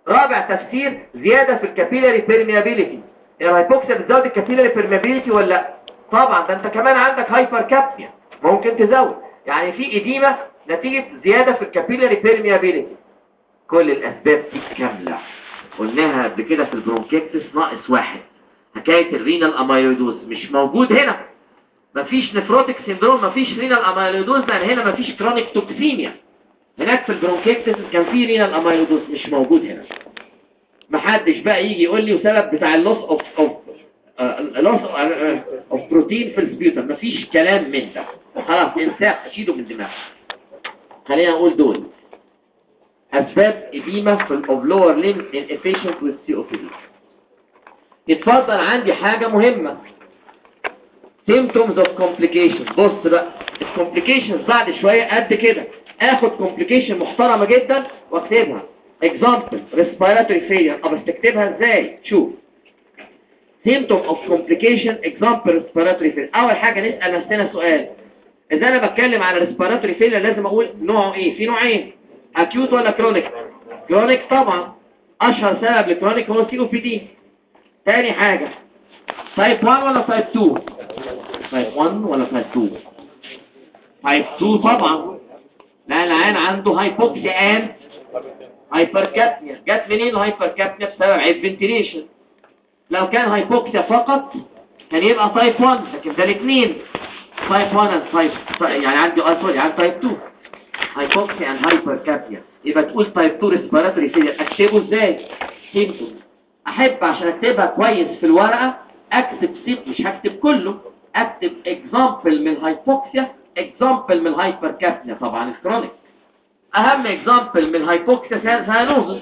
رابع تفسير زياده في الكابيلاري بيرميابيليتي. الهايبوكسيا بتزود الكابيلاري بيرميابيليتي ولا لا؟ طبعا، ده انت كمان عندك هايبر كابنيا ممكن تزود، يعني في اديمه نتيجه زياده في الكابيلاري بيرميابيليتي. كل الاسباب دي كامله قلناها قبل كده في البرونكيكتس، ناقص واحد حكايه الرينال اميلويدوز مش موجود هنا. مفيش نفروتيك سيندروم، مفيش رينال اميلويدوز، لان هنا مفيش كرونيك توكسيميا. هناك في البرونكيكتس كان في رينال اميلويدوز مش موجود هنا. محدش بقى يجي يقول لي وسبب بتاع اللوس اوف اوف اللوس اوف بروتين في السبيوتر، مفيش كلام من ده، خلاص انساه اشيله من دماغي. خلينا نقول دول اسباب اديمه في الاوفلور ليم ان افيشنت والسي او بي دي. اتفضل، عندي حاجه مهمه symptoms of complications. بص بقى الكومبليكيشنز بعد شويه قد كده، اخد كومبليكيشن محترمه جدا واكتبها example respiratory failure. طب استكتبها ازاي؟ شوف symptom of complication example respiratory failure. اول حاجه نسال نفسنا سؤال، اذا انا بتكلم على respiratory failure لازم اقول نوعه ايه؟ في نوعين، acute ولا chronic؟ chronic طبعا، اشهر سبب للكرونيك هو سي او بي دي. تاني حاجه تايب واحد ولا تايب اتنين؟ تايب واحد ولا تايب اتنين؟ تايب اتنين طبعا، لا العيان عنده هايبوكسيا اند هايبركابنيا. جت منين الهايبركابنيا؟ بسبب عيب فنتيليشن. لو كان هايبوكسيا فقط كان يبقى تايب واحد، لكن ده الاثنين تايب واحد تايب، يعني عندي اه سوري عندي تايب اتنين هايبوكسيا اند هايبركابنيا. يبقى تقول تايب اتنين ريسبيراتوري فيلير. اكتبه ازاي؟ سيمبتوم. احب عشان اكتبها كويس في الورقه اكتب سيب، مش هكتب كله، اكتب اكزامبل من الهايبوكسيا، اكزامبل من الهايبركابنيا. طبعا الكرونيك اهم اكزامبل من الهايبوكسيا ساينوزس،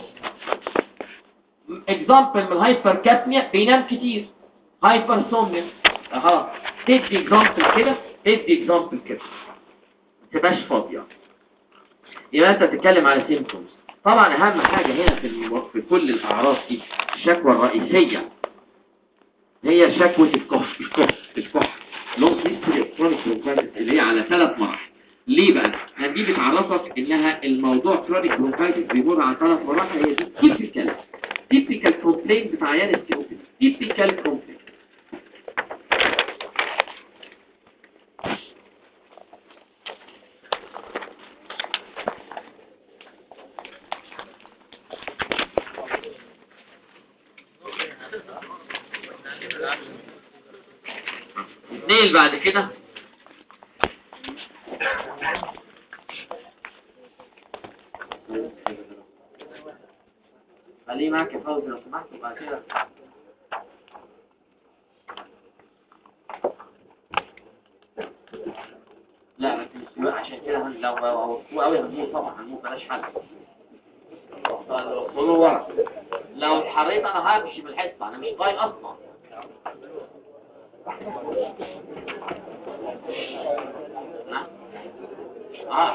اكزامبل من الهايبركابنيا بينام كتير، هايبرسومنيا. اها تدي اكزامبل كده، تدي اكزامبل كده، ما تبقاش فاضيه. يبقى انت بتتكلم على سيمبتومز. طبعا اهم حاجه هنا في الم... في كل الاعراض دي الشكوى الرئيسيه هي شكوى الكح الكح الكح لونج هيستوري كرونيك برونكايتس اللي هي على ثلاث مراحل. ليه بقى؟ دي بتعرفك انها الموضوع كرونيك برونكايتس بيمر على ثلاث مراحل. هي دي تيبيكال تيبيكال كومبلين بتاع عيان السي او بي دي، تيبيكال كومبلين. اثنين بعد كده خليه معاك يا فوزي لو سمحت. وبعد كده لا ما تنسوا عشان كده هن... لو هو قوي هنموت طبعا، هنموت بلاش حل. خدوا ورا، لو اتحريت انا همشي من الحصه، انا مش طايق اصلا. اه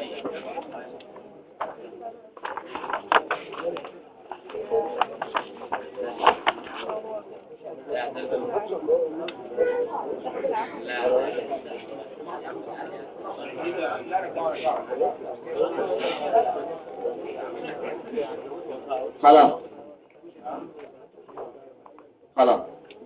خلاص خلاص.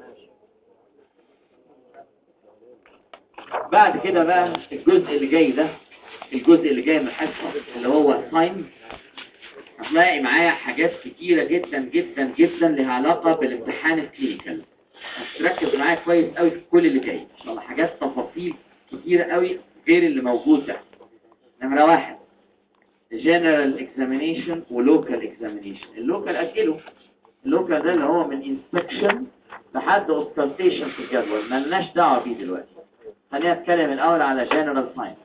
بعد كده بقى الجزء اللي جاي ده، الجزء اللي جاي من الحصه اللي هو ساين، هتلاقي معايا حاجات كتيره جدا جدا جدا لها علاقه بالامتحان الكلينيكال. تركز معايا كويس قوي في كل اللي جاي، ان شاء الله حاجات تفاصيل كتيره قوي غير اللي موجود ده. نمره واحد general examination ولوكال examination. اللوكال اجله، اللوكال ده اللي هو من inspection لحد auscultation في الجدول، مالناش دعوه بيه دلوقتي. خلينا نتكلم الاول على general signs.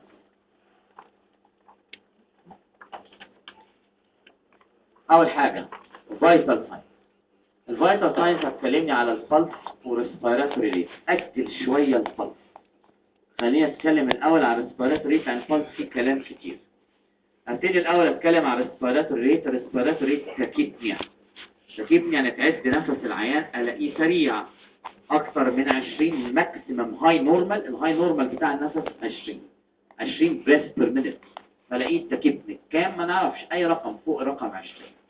اول حاجه vital signs. الفيتال ساينس هتكلمني على البلس وريسبيراتوري ريت. اكتب شويه البلس. خلينا نتكلم الاول على الريسبيراتوري ريت، عن البلس فيه كلام كتير. هبتدي الاول اتكلم على الريسبيراتوري ريت. الريسبيراتوري ريت تاكيبنيا. تاكيبنيا يعني تعد نفس العيان الاقيه سريع اكثر من عشرين ماكسيمم هاي نورمال. الهاي نورمال بتاع النفس عشرين عشرين بريس بير مينيت، فلاقيه تاكيبنيا كام ما نعرفش، اي رقم فوق رقم عشرين.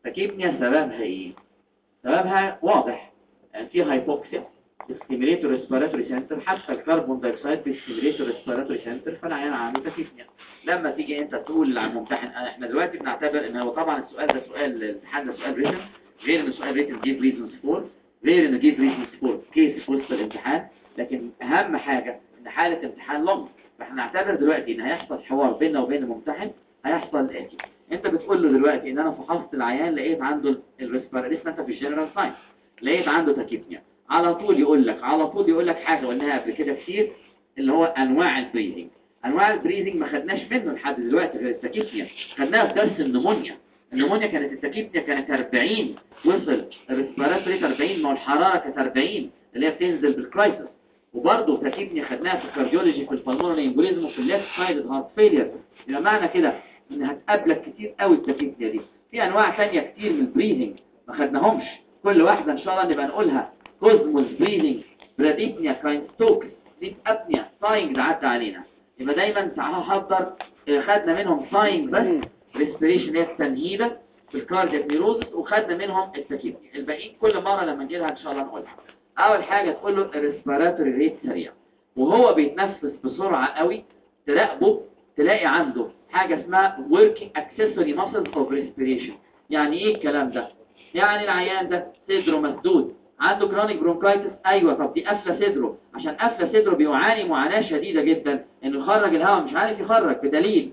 تكيبنيا سببها ايه؟ سببها واضح، يعني في هايبوكسيا ستيميليتور ريسبيراتوري سنتر، حتى الكربون دايوكسيد بيستيميليتور ريسبيراتوري سنتر، فالعيان عنده تكيبنيا. لما تيجي انت تقول للممتحن، احنا دلوقتي بنعتبر ان هو طبعا السؤال ده سؤال الامتحان ده سؤال ريتن، غير ان السؤال ريتن جيب ريزونز فور، غير انه جيب ريزونز فور كيس في وسط الامتحان، لكن اهم حاجه ان حاله امتحان لونج. فاحنا نعتبر دلوقتي ان هيحصل حوار بيننا وبين الممتحن، هيحصل الاتي. انت بتقول له دلوقتي ان انا فحصت العيان لقيت عنده الريسبيراتوري، لسه انت في الجنرال ساينس، لقيت عنده تكيبنيا، على طول يقول لك على طول يقول لك حاجه قلناها قبل كده كتير، اللي هو انواع البريزنج. انواع البريزنج ما خدناش منه لحد دلوقتي غير التكيبنيا، خدناها في درس النمونيا. النمونيا كانت التكيبنيا كانت أربعين، وصل الريسبيراتوري أربعين، ما الحراره كانت أربعين اللي هي بتنزل بالكرايسس. وبرضه تكيبنيا خدناها في الكارديولوجي في البلمونري امبوليزم وفي الليفت سايد هارت فيلير. يبقى معنى كده ان هتقابلك كتير قوي التكيبنيا دي. في انواع ثانيه كتير من البريزنج ما خدناهمش، كل واحده ان شاء الله نبقى نقولها. كوزموس بريدنج، براديبنيا، كاينستوكس، ديب ابنيا، ساينج ده عدى علينا. يبقى دايما تعالوا نحضر، خدنا منهم ساينج بس، ريسبيريشن هي التنهيده في الكاردياك نيروزس، وخدنا منهم التكيبنيا. الباقيين كل مره لما نجي لها ان شاء الله نقولها. اول حاجه تقول له الريسبيراتوري ريت سريع، وهو بيتنفس بسرعه قوي تراقبه تلاقي عنده حاجه اسمها working accessory muscles of respiration. يعني ايه الكلام ده؟ يعني العيان ده صدره مسدود، عنده كرونيك برونكايتس، ايوه. طب دي قافله صدره، عشان قافله صدره بيعاني معاناه شديده جدا انه يخرج الهواء، مش عارف يخرج، بدليل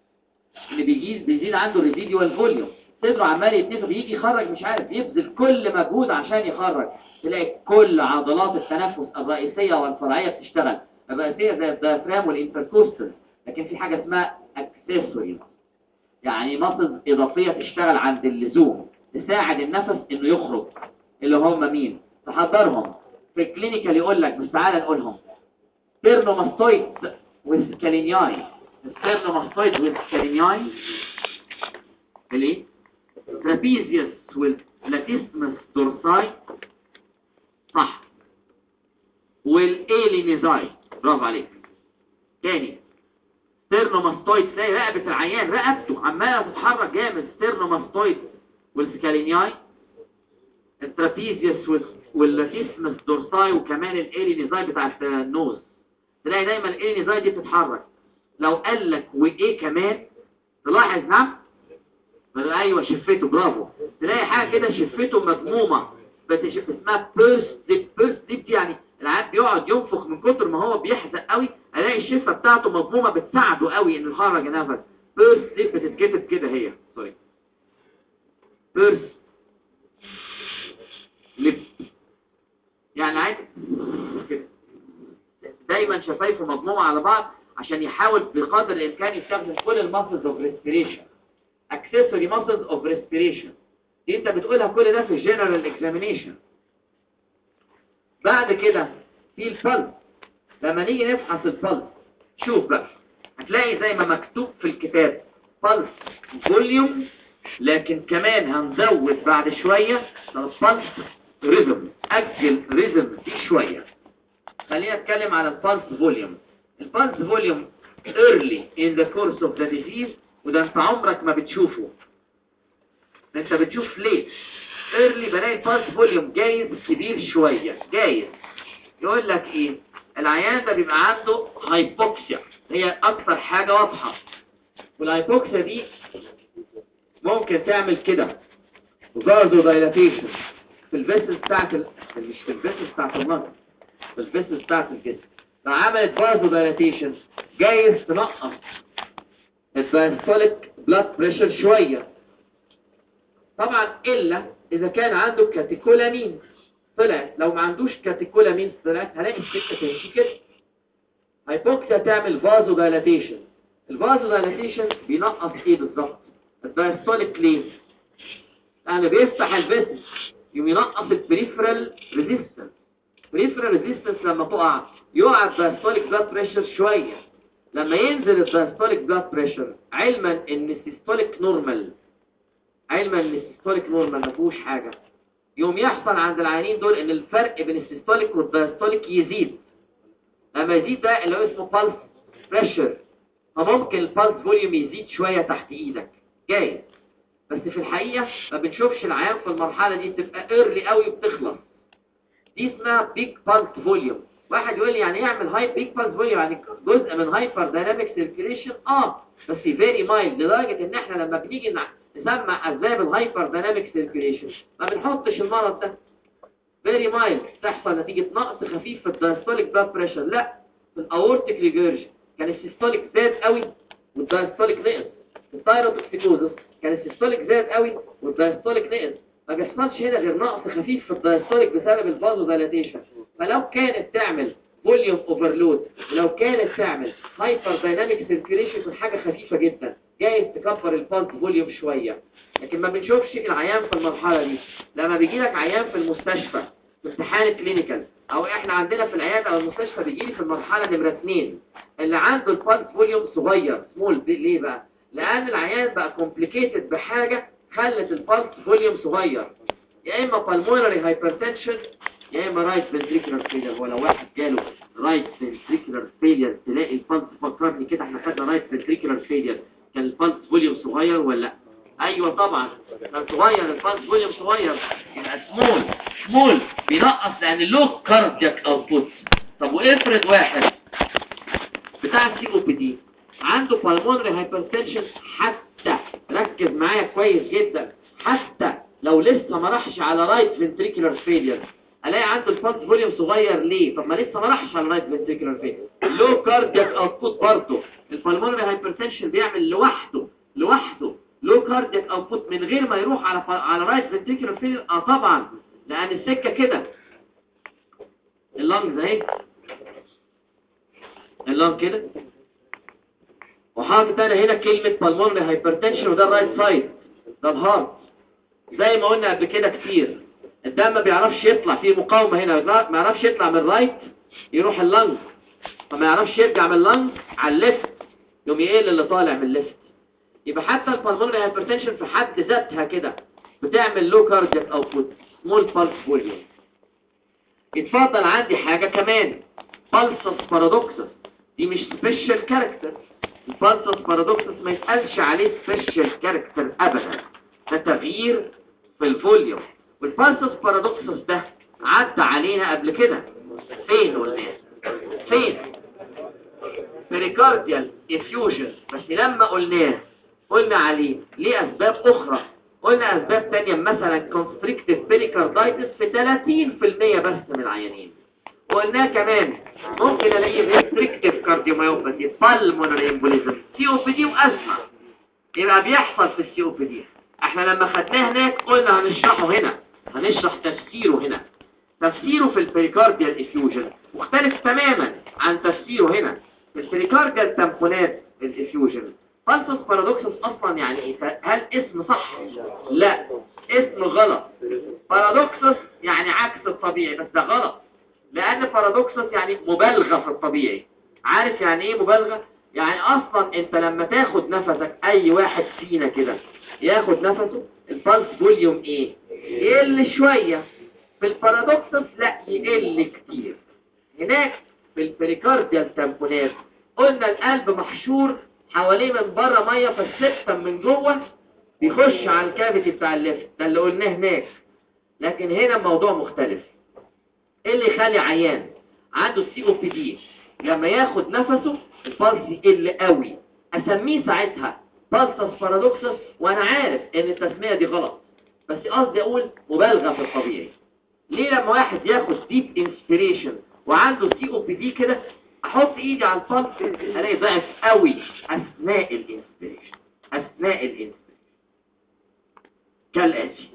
ان بيزيد بيزيد عنده ريزيديوال فوليوم، صدره عمال يتنفخ، بيجي يخرج مش عارف، يبذل كل مجهود عشان يخرج. تلاقي كل عضلات التنفس الرئيسيه والفرعيه بتشتغل، الرئيسيه زي الديافرام والانتركوستال، لكن في حاجه اسمها اكسسوري، يعني مصل اضافيه تشتغل عند اللزوم تساعد النفس انه يخرج، اللي هم مين؟ تحضرهم في الكلينيكال يقول لك، بس تعالى نقولهم. ستيرنوماستويد والسكالينياي، ستيرنوماستويد والسكالينياي، الايه؟ ترابيزيوس واللاتيسمس دورساي، صح، والالينيزاي، برافو عليك. تاني، ستيرنوماستويد تلاقي رقبه العيان رقبته عماله تتحرك جامد، ستيرنوماستويد والسكالينياي، الترابيزيوس واللاتيسمس دورساي، وكمان الالينيزاي بتاعت النوز، تلاقي دايما الالينيزاي دي بتتحرك. لو قال لك وايه كمان تلاحظ، نعم، ايوه شفته، برافو، تلاقي حاجه كده شفته مضمومه بتشف، اسمها بيرس ديب. بيرس ديب يعني العيان بيقعد ينفخ من كتر ما هو بيحزق قوي، الاقي الشفه بتاعته مضمومه بتساعده قوي انه يخرج نفس. بيرس ديب بتتكتب كده، هي سوري بيرس لب، يعني عايز كده دايما شفايفه مضمومه على بعض عشان يحاول بقدر الامكان يستخدم كل الماسلز اوف ريسبيريشن، اكسسوري ماسلز اوف ريسبيريشن. دي انت بتقولها كل ده في الجنرال اكزامينيشن. بعد كده في البلس، لما نيجي نفحص البلس شوف بقى، هتلاقي زي ما مكتوب في الكتاب بلس فوليوم، لكن كمان هنزود بعد شويه البلس ريزم، اجل ريزم دي شويه. خلينا نتكلم على البلس فوليوم. البلس فوليوم early in the course of the disease، وده انت عمرك ما بتشوفه، ده انت بتشوف ليه early. بلاقي البلس فوليوم جايز كبير شويه، جايز يقول لك ايه، العيان ده بيبقى عنده هايبوكسيا، هي اكتر حاجه واضحه، والهايبوكسيا دي ممكن تعمل كده فازو دايلاتيشن في الفيسل بتاعت ال... مش في الفيسل بتاعت النظر، في الفيسل بتاعت الجسم. لو عملت فازو دايلاتيشن جايز تنقص الدايستوليك بلاد بريشر شويه، طبعا الا اذا كان عنده كاتيكولامين طلعت. لو ما عندوش كاتيكولامين طلعت هلاقي السكه تمشي كده. هايبوكسيا تعمل فازو دايلاتيشن، الفازو دايلاتيشن بينقص ايه بالظبط؟ الدايستوليك ليه؟ يعني بيفتح الفيسل يقوم ينقص البريفرال ريزيستنس. بريفرال ريزيستنس لما تقع يقع الدايستوليك بلاد بريشر شويه. لما ينزل الدايستوليك بلاد بريشر، علما ان السيستوليك نورمال، علما ان السيستوليك نورمال ما فيهوش حاجه، يوم يحصل عند العيانين دول ان الفرق بين السيستوليك والدايستوليك يزيد. لما يزيد ده اللي هو اسمه بالس بريشر، فممكن البالس فوليوم يزيد شويه تحت ايدك، جايز. بس في الحقيقة ما بنشوفش العيان في المرحلة دي، بتبقى ايرلي قوي وبتخلص. دي اسمها بيك بالس فوليوم. واحد يقول لي يعني يعمل هاي بيك بالس فوليوم يعني جزء من هايبر دايناميك سيركيليشن؟ اه بس فيري مايلد، لدرجة ان احنا لما بنيجي نسمع اسباب الهايبر دايناميك سيركيليشن ما بنحطش المرض ده. فيري مايلد تحصل نتيجة نقص خفيف في الدايستوليك بلاد بريشر. لا، في الاورتيك ريجيرجن كان السيستوليك زاد قوي والدايستوليك نقص. في الثايروتوكسيكوزس كان السيستوليك زاد قوي والدايستوليك نقص. ما بيحصلش هنا غير نقص خفيف في الدايستوليك بسبب الفازو دايلاتيشن. فلو كانت تعمل فوليوم اوفرلود ولو كانت تعمل هايبر دايناميك سيركيليشن حاجه خفيفه جدا، جايز تكبر البلس فوليوم شويه. لكن ما بنشوفش العيان في المرحله دي. لما بيجي لك عيان في المستشفى في امتحان كلينيكال، او احنا عندنا في العياده او المستشفى بيجي لي في المرحله نمره اثنين اللي عنده البلس فوليوم صغير سمول. ليه بقى؟ لان العيان بقى كومبليكيتد بحاجه خلت البلس فوليوم صغير، يا اما بالمونري هايبرتنشن يا اما رايت فنتريكولار فيلير. ولو واحد جاله رايت فنتريكولار فيلير تلاقي البلس، فكرني كده احنا خدنا رايت فنتريكولار فيلير كان البلس فوليوم صغير ولا لا؟ ايوه طبعا كان صغير، البلس فوليوم صغير. يبقى سمول سمول بينقص لان له كاردياك اوتبوت. طب وافرض واحد بتاع سي او بي دي عنده بالمونري هايبرتنشن، حتى ركز معايا كويس جدا، حتى لو لسه ما راحش على رايت فنتريكولار فيلير الاقي عنده البلس فوليوم صغير. ليه؟ طب ما لسه ما راحش على رايت فنتريكولار فيلير، لو كاردياك اوتبوت. برضه البالمونري هايبرتنشن بيعمل لوحده لوحده لو كاردياك اوتبوت من غير ما يروح على على رايت فنتريكولار فيلير. اه طبعا، لان السكه كده اللنجز اهي، اللنج كده، وحاطط انا هنا كلمه بالمونري هايبرتنشن، وده الرايت سايد، ده الهارت. زي ما قلنا قبل كده كتير، الدم ما بيعرفش يطلع، فيه مقاومه هنا، ما يعرفش يطلع من الرايت يروح اللنج، فما يعرفش يرجع من اللنج على الليفت يوم يقل اللي طالع من الليفت. يبقى حتى البالمونري هايبرتنشن في حد ذاتها كده بتعمل لو كاردياك اوتبوت، سمول بالس فوليوم. اتفضل عندي حاجه كمان، بالسس بارادوكسس. دي مش سبيشال كاركتر. البالسس بارادوكسس ما يتقالش عليه سبيشال كاركتر ابدا، ده تغيير في الفوليوم. والبالسس بارادوكسس ده عدى علينا قبل كده. فين قلناه؟ فين؟ بريكارديال افيوجن. بس لما قلناه قلنا عليه ليه اسباب اخرى، قلنا اسباب تانية، مثلا كونستريكتيف بيريكاردايتس في ثلاثين في المية بس من العيانين. وقلنا كمان ممكن الاقي ريستريكتيف كارديوميوباثي، بالمونري امبوليزم، سي او بي دي وازمه. يبقى بيحصل في السي او بي دي. احنا لما خدناه هناك قلنا هنشرحه هنا، هنشرح تفسيره هنا. تفسيره في البريكارديال افيوجن مختلف تماما عن تفسيره هنا في البريكارديال تامبونات الافيوجن. بالسس بارادوكسس اصلا يعني ايه؟ هل اسم صح؟ لا، اسم غلط. بارادوكسس يعني عكس الطبيعي، بس ده غلط، لان بارادوكسس يعني مبالغه في الطبيعي. عارف يعني ايه مبالغه؟ يعني اصلا انت لما تاخد نفسك، اي واحد فينا كده ياخد نفسه البلس فوليوم ايه؟ يقل شويه. في البارادوكسس لا، يقل كتير. هناك في البريكارديال تامبونات قلنا القلب محشور حواليه من بره ميه، فالسيستم من جوه بيخش على الكافيتي بتاع الليفت، ده اللي قلناه هناك. لكن هنا الموضوع مختلف. ايه اللي يخلي عيان عنده سي او بي دي لما ياخد نفسه البلس يقل قوي؟ اسميه ساعتها بالسس بارادوكسس، وانا عارف ان التسميه دي غلط، بس قصدي اقول مبالغه في الطبيعي. ليه لما واحد ياخد ديب انسبيريشن وعنده سي او بي دي كده احط ايدي على البلس الاقي ضعف قوي اثناء الانسبيريشن، اثناء الانسبيريشن كالاتي.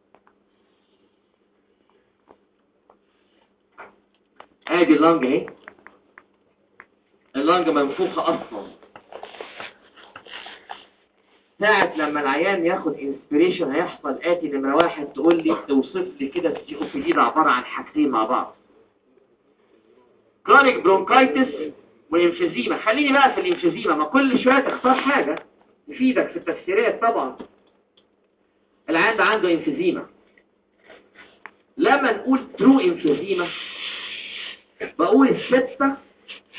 ادي اللنج اهي، اللنج منفوخه اصلا. ساعة لما العيان ياخد انسبيريشن هيحصل اتي نمرة واحد، تقول لي توصف لي كده السي او بي دي ده عبارة عن حاجتين مع بعض، كرونيك برونكايتس والانفيزيما. خليني بقى في الانفيزيما، ما كل شوية تختار حاجة تفيدك في التفسيرات. طبعا العيان ده عنده انفيزيما. لما نقول ترو انفيزيما بقول الستة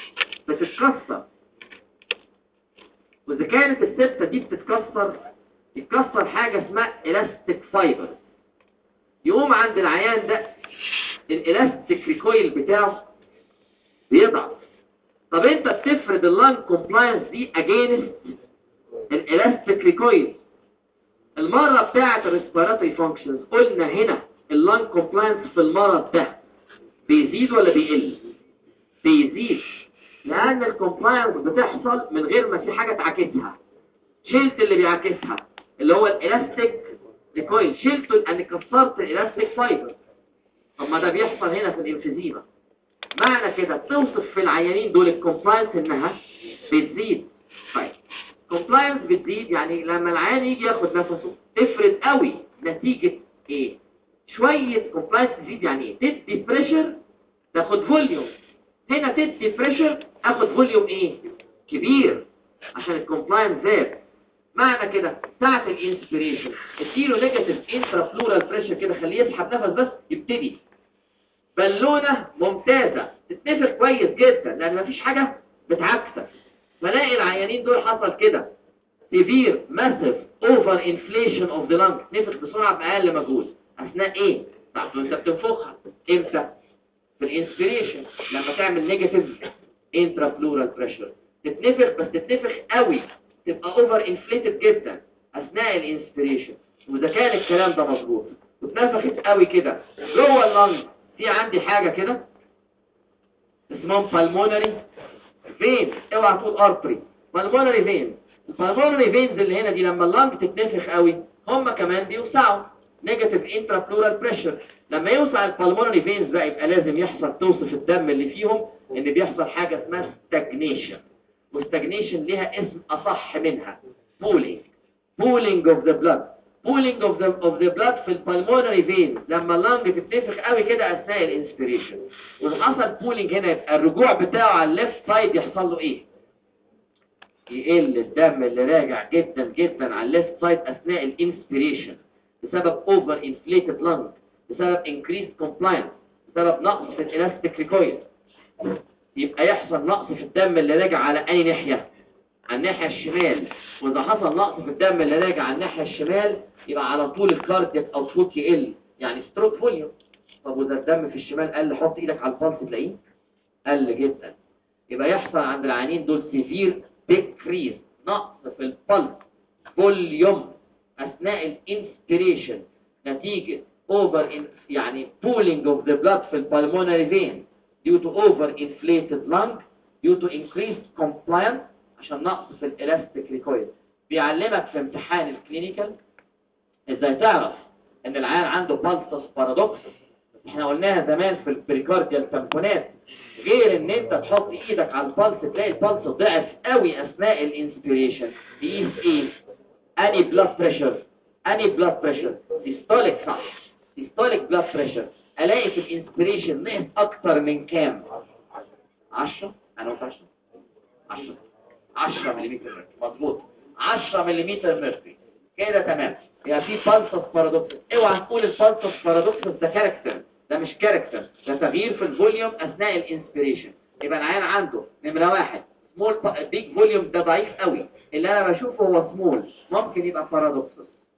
بتتكسر، وإذا كانت الستة دي بتتكسر يتكسر حاجة اسمها الاستيك فايبر، يقوم عند العيان ده الالاستيك ريكويل بتاعه بيضعف. طب انت بتفرض اللانج كومبلاينس دي اجينست الالاستيك ريكويل. المرة بتاعة الريسبيراتوري فانكشنز قلنا هنا اللانج كومبلاينس في المرض ده بيزيد ولا بيقل؟ بيزيد، لان الكومبلاينس بتحصل من غير ما في حاجة تعكسها. شلت اللي بيعكسها اللي هو الالاستيك ريكويل، شلته لان كسرت الالاستيك فايبر. طب ما ده بيحصل هنا في الانفيزيما. معنى كده توصف في العيانين دول الكومبلاينس انها بتزيد. طيب كومبلاينس بتزيد يعني لما العيان يجي ياخد نفسه تفرد قوي نتيجة ايه؟ شوية كومبلاينس تزيد يعني ايه؟ تدي بريشر تاخد فوليوم، هنا تدي بريشر اخد فوليوم ايه؟ كبير عشان الكومبلاينس زاد. معنى كده ساعة الانسبيريشن اديله نيجاتيف انترا فلورال بريشر كده، خليه يسحب نفس بس يبتدي بالونة ممتازة تتنفخ كويس جدا لان مفيش حاجة بتعكسك. فلاقي العيانين دول حصل كده severe massive over inflation of the lung، تنفخ بسرعة بأقل مجهود. أثناء إيه؟ بعد أنت بتنفخها إمتى؟ في الانسبيريشن لما تعمل نيجاتيف intrafloral pressure تتنفخ، بس تتنفخ قوي تبقى over inflated جدا أثناء الانسبيريشن. وإذا كان الكلام ده مظبوط واتنفخت قوي كده جوه اللنج، في عندي حاجة كده اسمهم pulmonary veins، اوعى تقول artery، pulmonary veins. البالمونري فينز اللي هنا دي لما اللنج تتنفخ قوي هم كمان بيوسعوا نيجاتيف انترافلورال بريشر. لما يوسع البالمونري فينز بقى يبقى لازم يحصل توصف الدم اللي فيهم ان بيحصل حاجه اسمها ستاجنيشن، والستاجنيشن ليها اسم اصح منها بولينج، بولينج اوف ذا بلاد، بولينج اوف ذا اوف ذا بلاد في البالمونري فينز لما اللنج تتنفخ قوي كده اثناء الانسبيريشن. واذا حصل بولينج هنا يبقى الرجوع بتاعه على الليفت سايد يحصل له ايه؟ يقل الدم اللي راجع جدا جدا على الليفت سايد اثناء الانسبيريشن بسبب اوفر انفليتد لانج، بسبب انكريز كومبلاينس، بسبب نقص في الالاستيك ريكويل. يبقى يحصل نقص في الدم اللي راجع على اي ناحيه؟ على الناحيه الشمال. واذا حصل نقص في الدم اللي راجع على الناحيه الشمال يبقى على طول الكاردياك اوتبوت يقل، يعني ستروك فوليوم. طب واذا الدم في الشمال قل حط ايدك على البلس تلاقيه قل جدا. يبقى يحصل عند العيانين دول سيفير decrease، نقص في البلس فوليوم اثناء الانسبيريشن نتيجة over in يعني pooling of the blood في البالمونري vein due to over inflated lung due to increased compliance عشان نقص في الالاستيك ريكويل. بيعلمك في امتحان الكلينيكال ازاي تعرف ان العيان عنده بالسس بارادوكس. احنا قلناها زمان في البريكارديال تامبونات، غير ان انت تحط ايدك على البلس تلاقي البلس ضعف قوي اثناء الانسبيريشن. تقيس ايه؟ اني بلاد بريشر، اني بلاد بريشر سيستوليك صح، سيستوليك بلاد بريشر الاقي في الانسبيريشن نقص اكتر من كام؟ عشرة. انا قلت عشرة عشرة عشرة ملم مظبوط، عشرة ملم ميركوري كده تمام. يبقى في بالسس بارادوكس. اوعى تقول البالسس بارادوكس ده كاركتر، ده مش كاركتر، ده تغيير في الفوليوم اثناء الانسبيريشن. يبقى العيان عنده نمره واحد سمول بيج فوليوم، ده ضعيف قوي، اللي انا بشوفه هو سمول، ممكن يبقى بارادوكس.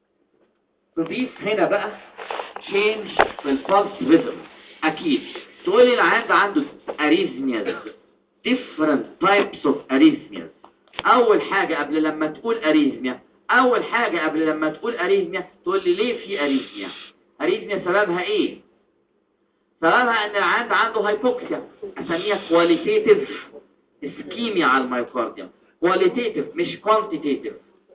تضيف هنا بقى تشينج في البلس ريزم. اكيد تقول لي العيان ده عنده اريزمياز، different types of arrhythmias. اول حاجه قبل لما تقول اريزميا، اول حاجه قبل لما تقول اريزميا تقول لي ليه في اريزميا؟ اريزميا سببها ايه؟ سببها ان العيان عنده هايبوكسيا، اسميها كواليتيتيف اسكيميا على الميوكارديوم. كواليتيتيف مش كوانتيتيف،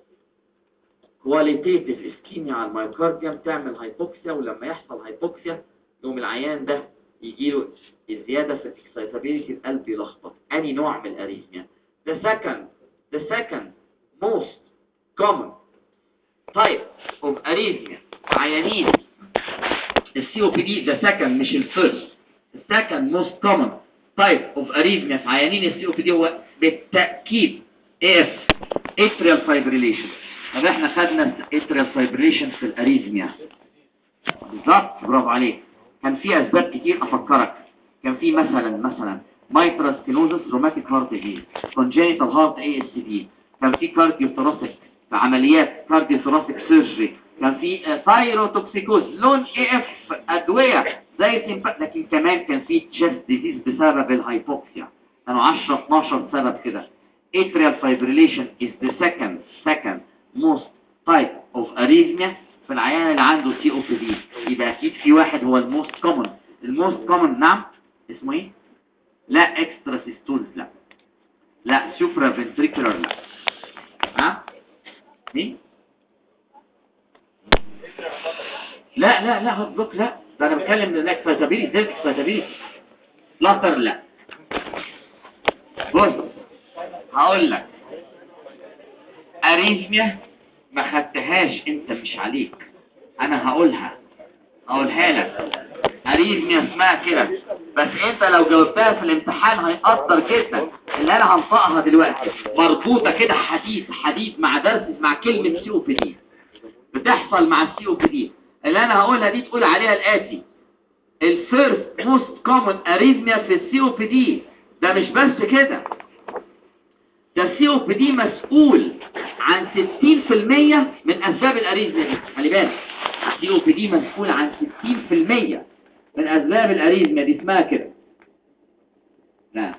كواليتيتيف اسكيميا على الميوكارديوم تعمل هايبوكسيا. ولما يحصل هايبوكسيا يوم العيان ده يجيله الزياده في الاكسايتابيليتي، القلب يلخبط. اني نوع من الاريزميا؟ the second the second most common type of arrhythmia عيانين السي او بي دي، the second مش الفيرست، the second most common type of arrhythmia في عيانين السي او بي دي هو بالتاكيد اف atrial fibrillation. طب احنا خدنا atrial fibrillation في الاريزميا بالظبط، برافو عليك. كان في اسباب كتير افكرك، كان في مثلا مثلا mitral stenosis rheumatic heart disease congenital heart اي اس دي، كان في cardiothoracic في عمليات كارديوثوراسيك سيرجري كان في ثايروتوكسيكوز لون اي اف ادويه زي سيمبا، لكن كمان كان في تشيست ديزيز بسبب الهايبوكسيا، كانوا عشرة اتناشر سبب كده. atrial fibrillation is the second second most type of arrhythmia في العيان اللي عنده سي او بي دي. يبقى اكيد في واحد هو الموست كومن. الموست كومن نعم اسمه ايه؟ لا اكسترا سيستولز، لا لا سوبرا فنتريكولار، لا ها مين؟ لا لا لا هوت بلوك، لا ده انا بتكلم ان اكسايتابيليتي زي اكسايتابيليتي فلاتر، لا. بص هقول لك اريثميا ما خدتهاش انت، مش عليك، انا هقولها هقولها لك. اريثميا اسمها كده، بس انت لو جاوبتها في الامتحان هيقدر جدا اللي انا هنطقها دلوقتي مربوطه كده حديد حديد مع درس مع كلمه سي او بي دي بتحصل مع السي او بي دي. اللي انا هقولها دي تقول عليها الاتي: الفيرست موست كومن اريثميا في السي او بي دي. ده مش بس كده، ده السي او بي دي مسؤول عن ستين في المية من اسباب الاريثميا دي. خلي بالك السي او بي دي مسؤول عن ستين في المية من اسباب الاريثميا دي، اسمها كده. لا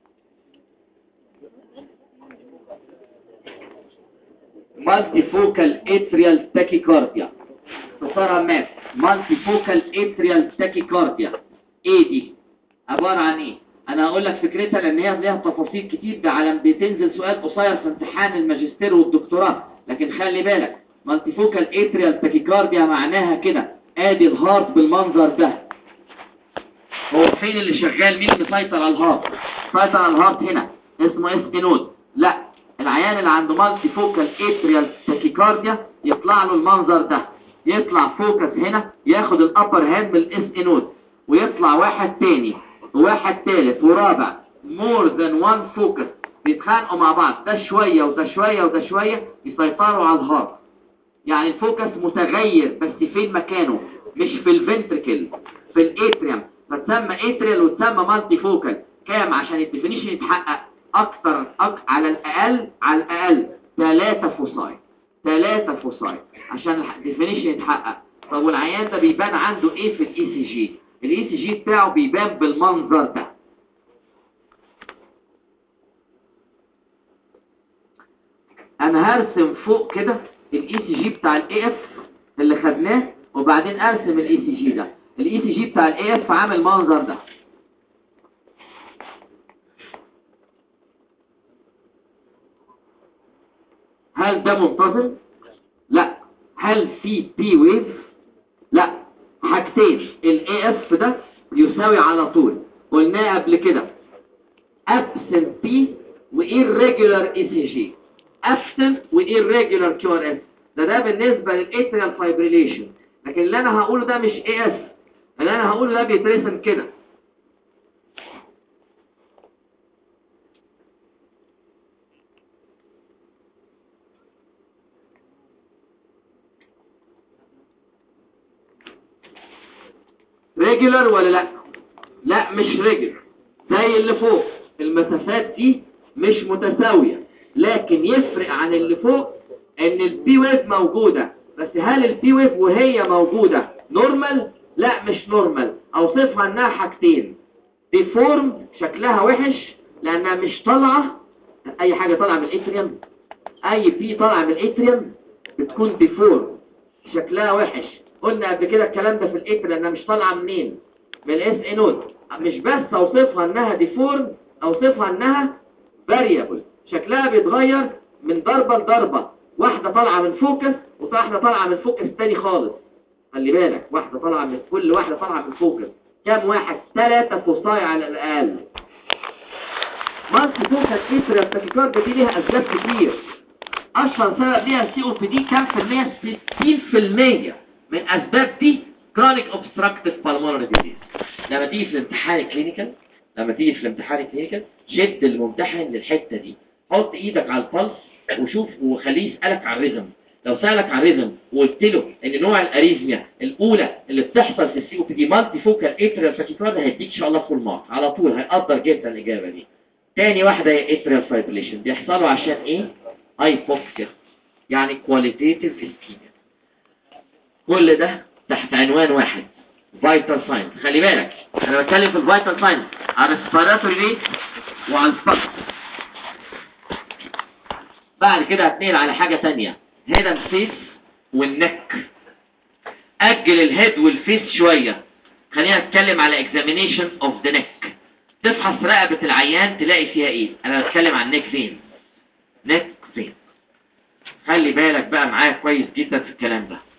مالتي فوكال اتريال تاكيكارديا، اختصارها مات مالتي فوكال اتريال تاكيكارديا. ايه دي؟ عباره عن ايه؟ انا هقول لك فكرتها لان هي ليها تفاصيل كتير، ده على بتنزل سؤال قصير في امتحان الماجستير والدكتوراه. لكن خلي بالك مالتي فوكال اتريال تاكيكارديا معناها كده، ادي الهارت بالمنظر ده. هو فين اللي شغال؟ مين مسيطر على الهارت؟ مسيطر على الهارت هنا اسمه اس اي نود. لا، العيان اللي عنده مالتي فوكال اتريال تاكيكارديا يطلع له المنظر ده، يطلع فوكس هنا ياخد الابر هاند من الاس اي نود، ويطلع واحد تاني وواحد تالت ورابع more than one focus بيتخانقوا مع بعض، ده شوية وده شوية وده شوية يسيطروا على الهارت. يعني الفوكس متغير بس فين مكانه؟ مش في الفنتركل، في الاتريوم، فتسمى اتريال وتسمى مالتي فوكال. كام عشان الديفينيشن يتحقق؟ اكتر أك... على الاقل على الاقل ثلاثة فوساي، ثلاثة فوساي عشان الديفينيشن يتحقق. طب والعيان ده بيبان عنده ايه في الاي سي جي؟ الاي سي جي بتاعه بيبان بالمنظر ده. انا هرسم فوق كده الاي سي جي بتاع الاي اف اللي خدناه، وبعدين ارسم الاي سي جي ده. الاي سي جي بتاع الاي اف عامل منظر ده. هل ده منتظم؟ لا. هل في بي ويف؟ لا. حاجتين، الاي اف ده يساوي على طول، قلناه قبل كده absent P و irregular اي سي جي. absent و irregular كيو ار اس، ده ده بالنسبة للاتريال فايبريليشن. لكن اللي انا هقوله ده مش اي اس، اللي انا هقوله ده بيترسم كده. ريجولار ولا لا؟ لا مش ريجولار، زي اللي فوق. المسافات دي مش متساوية، لكن يفرق عن اللي فوق ان البي ويف موجودة. بس هل البي ويف وهي موجودة نورمال؟ لا مش نورمال. اوصفها انها حاجتين: ديفورم شكلها وحش لانها مش طالعة. اي حاجة طالعة من الاتريوم، اي بي طالعة من الاتريوم بتكون ديفورم شكلها وحش. قلنا قبل كده الكلام ده في الاتريوم لانها مش طالعة منين؟ من الاس اي نود. مش بس اوصفها انها ديفورم، اوصفها انها فاريبل، شكلها بيتغير من ضربة لضربة. واحدة طالعة من فوكس وواحدة طالعة من فوكس تاني خالص. خلي بالك، واحدة طالعة من كل واحدة طالعة من فوكس. كام واحد؟ ثلاثة فوساي على الأقل. مالتي فوكال اتريال تاكيكارديا دي ليها أسباب كتير. أشهر سبب ليها سي او بي دي كام في المية؟ ستين في المية من أسباب دي كرونيك اوبستراكتيف بالمونري ديزيز. لما تيجي في الامتحان الكلينيكال لما تيجي في الامتحان الكلينيكال شد الممتحن للحتة دي، حط ايدك على البلس وشوف وخليه يسألك عن الريزم. لو سألك عن الريزم وقلت له ان نوع الاريزميا الاولى اللي بتحصل في السي او بي دي مالتي فوكال اتريال تاكيكارديا، هيديك ان شاء الله فول مارك على طول، هيقدر جدا الاجابه دي. تاني واحده هي اتريال فايبريليشن، بيحصلوا عشان ايه؟ هايبوكسيا. يعني كواليتيتيف اسكيميا. كل ده تحت عنوان واحد، فيتال ساينس. خلي بالك انا بتكلم في الفيتال ساينس على الريسبيراتوري ريت وعلى الفقر. بعد كده هتنقل على حاجة تانية، هيد اند فيس والنك. اجل الهيد والفيس شوية، خلينا نتكلم على examination of the neck. تفحص رقبة العيان تلاقي فيها ايه؟ انا بتكلم عن neck vein. neck vein. خلي بالك بقى معايا كويس جدا في الكلام ده.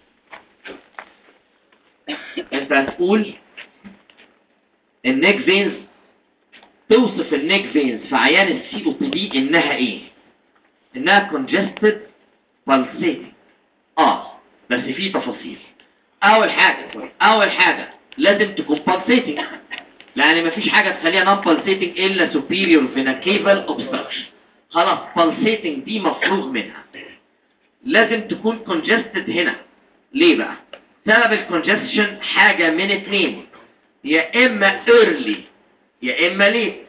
انت هتقول النيك فينز، توصف النيك فينز في عيان السي او بي دي انها ايه؟ انها congested pulsating. اه بس في تفاصيل. اول حاجة اول حاجة لازم تكون pulsating، لان مفيش حاجة تخليها non pulsating الا superior vena cava obstruction. خلاص pulsating دي مفروغ منها. لازم تكون congested هنا. ليه بقى؟ سبب الكونجستشن حاجة من اتنين، يا اما early يا اما late.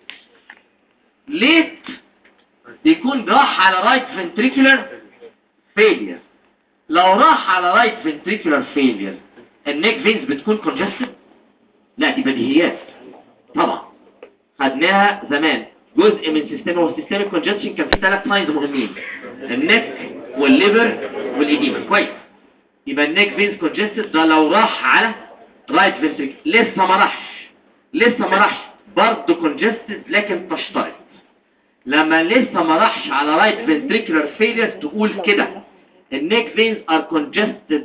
late بيكون راح على right ventricular failure. لو راح على right ventricular failure النيك فينز بتكون congested؟ لا دي بديهيات طبعا، خدناها زمان. جزء من سيستم هو سيستم الكونجستشن كان فيه ثلاث ساينز مهمين، النك والليفر والايديما. كويس، يبقى النيك فينز كونجستد ده لو راح على رايت فنتريكل. لسه ما راحش لسه ما راحش برضه كونجستد، لكن تشترط لما لسه ما راحش على رايت فنتريكولار فيلير تقول كده النيك فينز ار كونجستد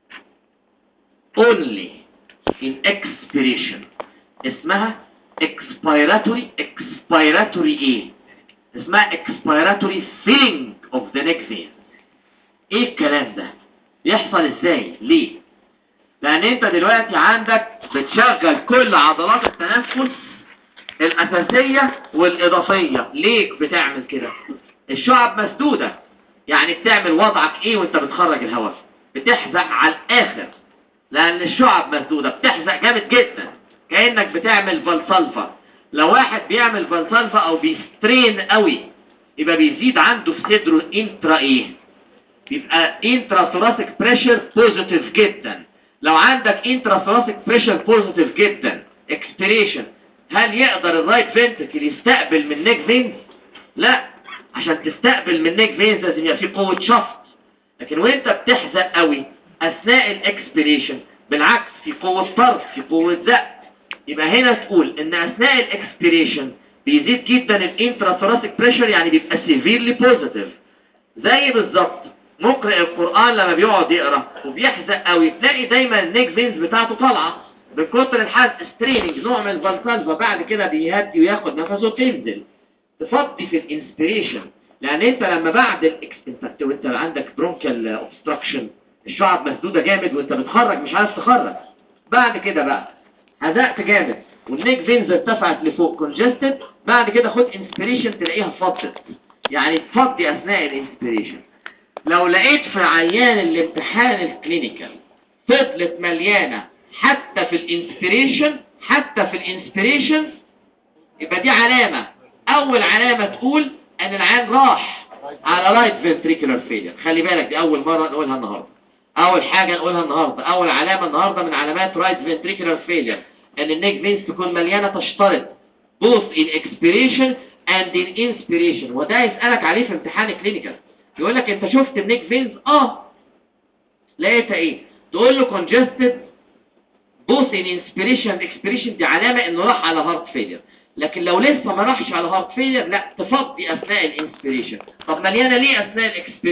only in expiration. اسمها expiratory expiratory ايه؟ اسمها expiratory filling of the neck vein. ايه الكلام ده؟ يحصل ازاي؟ ليه؟ لان انت دلوقتي عندك بتشغل كل عضلات التنفس الاساسية والاضافية. ليه بتعمل كده؟ الشعب مسدودة، يعني بتعمل وضعك ايه وانت بتخرج الهواء؟ بتحزق على الاخر، لان الشعب مسدودة بتحزق جامد جدا كأنك بتعمل فالسلفا. لو واحد بيعمل فالسلفا او بيسترين قوي يبقى بيزيد عنده في صدره انترا ايه؟ بيبقى انترا ثوراسيك بريشر بوزيتيف جدا. لو عندك انترا ثوراسيك بريشر بوزيتيف جدا اكسبيريشن، هل يقدر الرايت فنتركل يستقبل من نيك فينز؟ لا، عشان تستقبل من نيك فينز لازم يبقى في قوة شفط. لكن وانت بتحزق قوي اثناء الاكسبيريشن بالعكس في قوة طرد، في قوة زق. يبقى هنا تقول ان اثناء الاكسبيريشن بيزيد جدا الانترا ثوراسيك بريشر، يعني بيبقى سيفيرلي بوزيتيف. زي بالظبط مقرئ القرآن لما بيقعد يقرأ وبيحزق قوي تلاقي دايما النيك فينز بتاعته طالعة من كتر الحزق. ستريننج نوع من الفالسالفا، بعد كده بيهدي وياخد نفسه تنزل تفضي في الانسبيريشن. لان انت لما بعد الاكس انت وانت عندك برونكال اوبستراكشن الشعب مسدودة جامد وانت بتخرج مش عارف تخرج، بعد كده بقى حزقت جامد والنيك فينز ارتفعت لفوق كونجستد، بعد كده خد انسبيريشن تلاقيها فضت، يعني تفضي اثناء الانسبيريشن. لو لقيت في عيان الامتحان الكلينيكال فضلت مليانة حتى في الانسبيريشن حتى في الانسبيريشن يبقى دي علامة. اول علامة تقول ان العيان راح على رايت فنتريكولار فيلير. خلي بالك دي اول مرة نقولها النهاردة، اول حاجة نقولها النهاردة، اول علامة النهاردة من علامات رايت فنتريكولار فيلير ان النيك فينز تكون مليانة تشترط both in expiration and in inspiration. وده يسألك عليه في امتحان الكلينيكال، يقول لك انت شفت النيك فينز؟ اه لقيتها ايه؟ تقول له congested both in inspiration and expiration، دي علامة انه راح على هارت فيلير. لكن لو لسه ما راحش على هارت فيلير لا تفضي اثناء الانسبيريشن. طب مليانة ليه اثناء الاكسبيريشن؟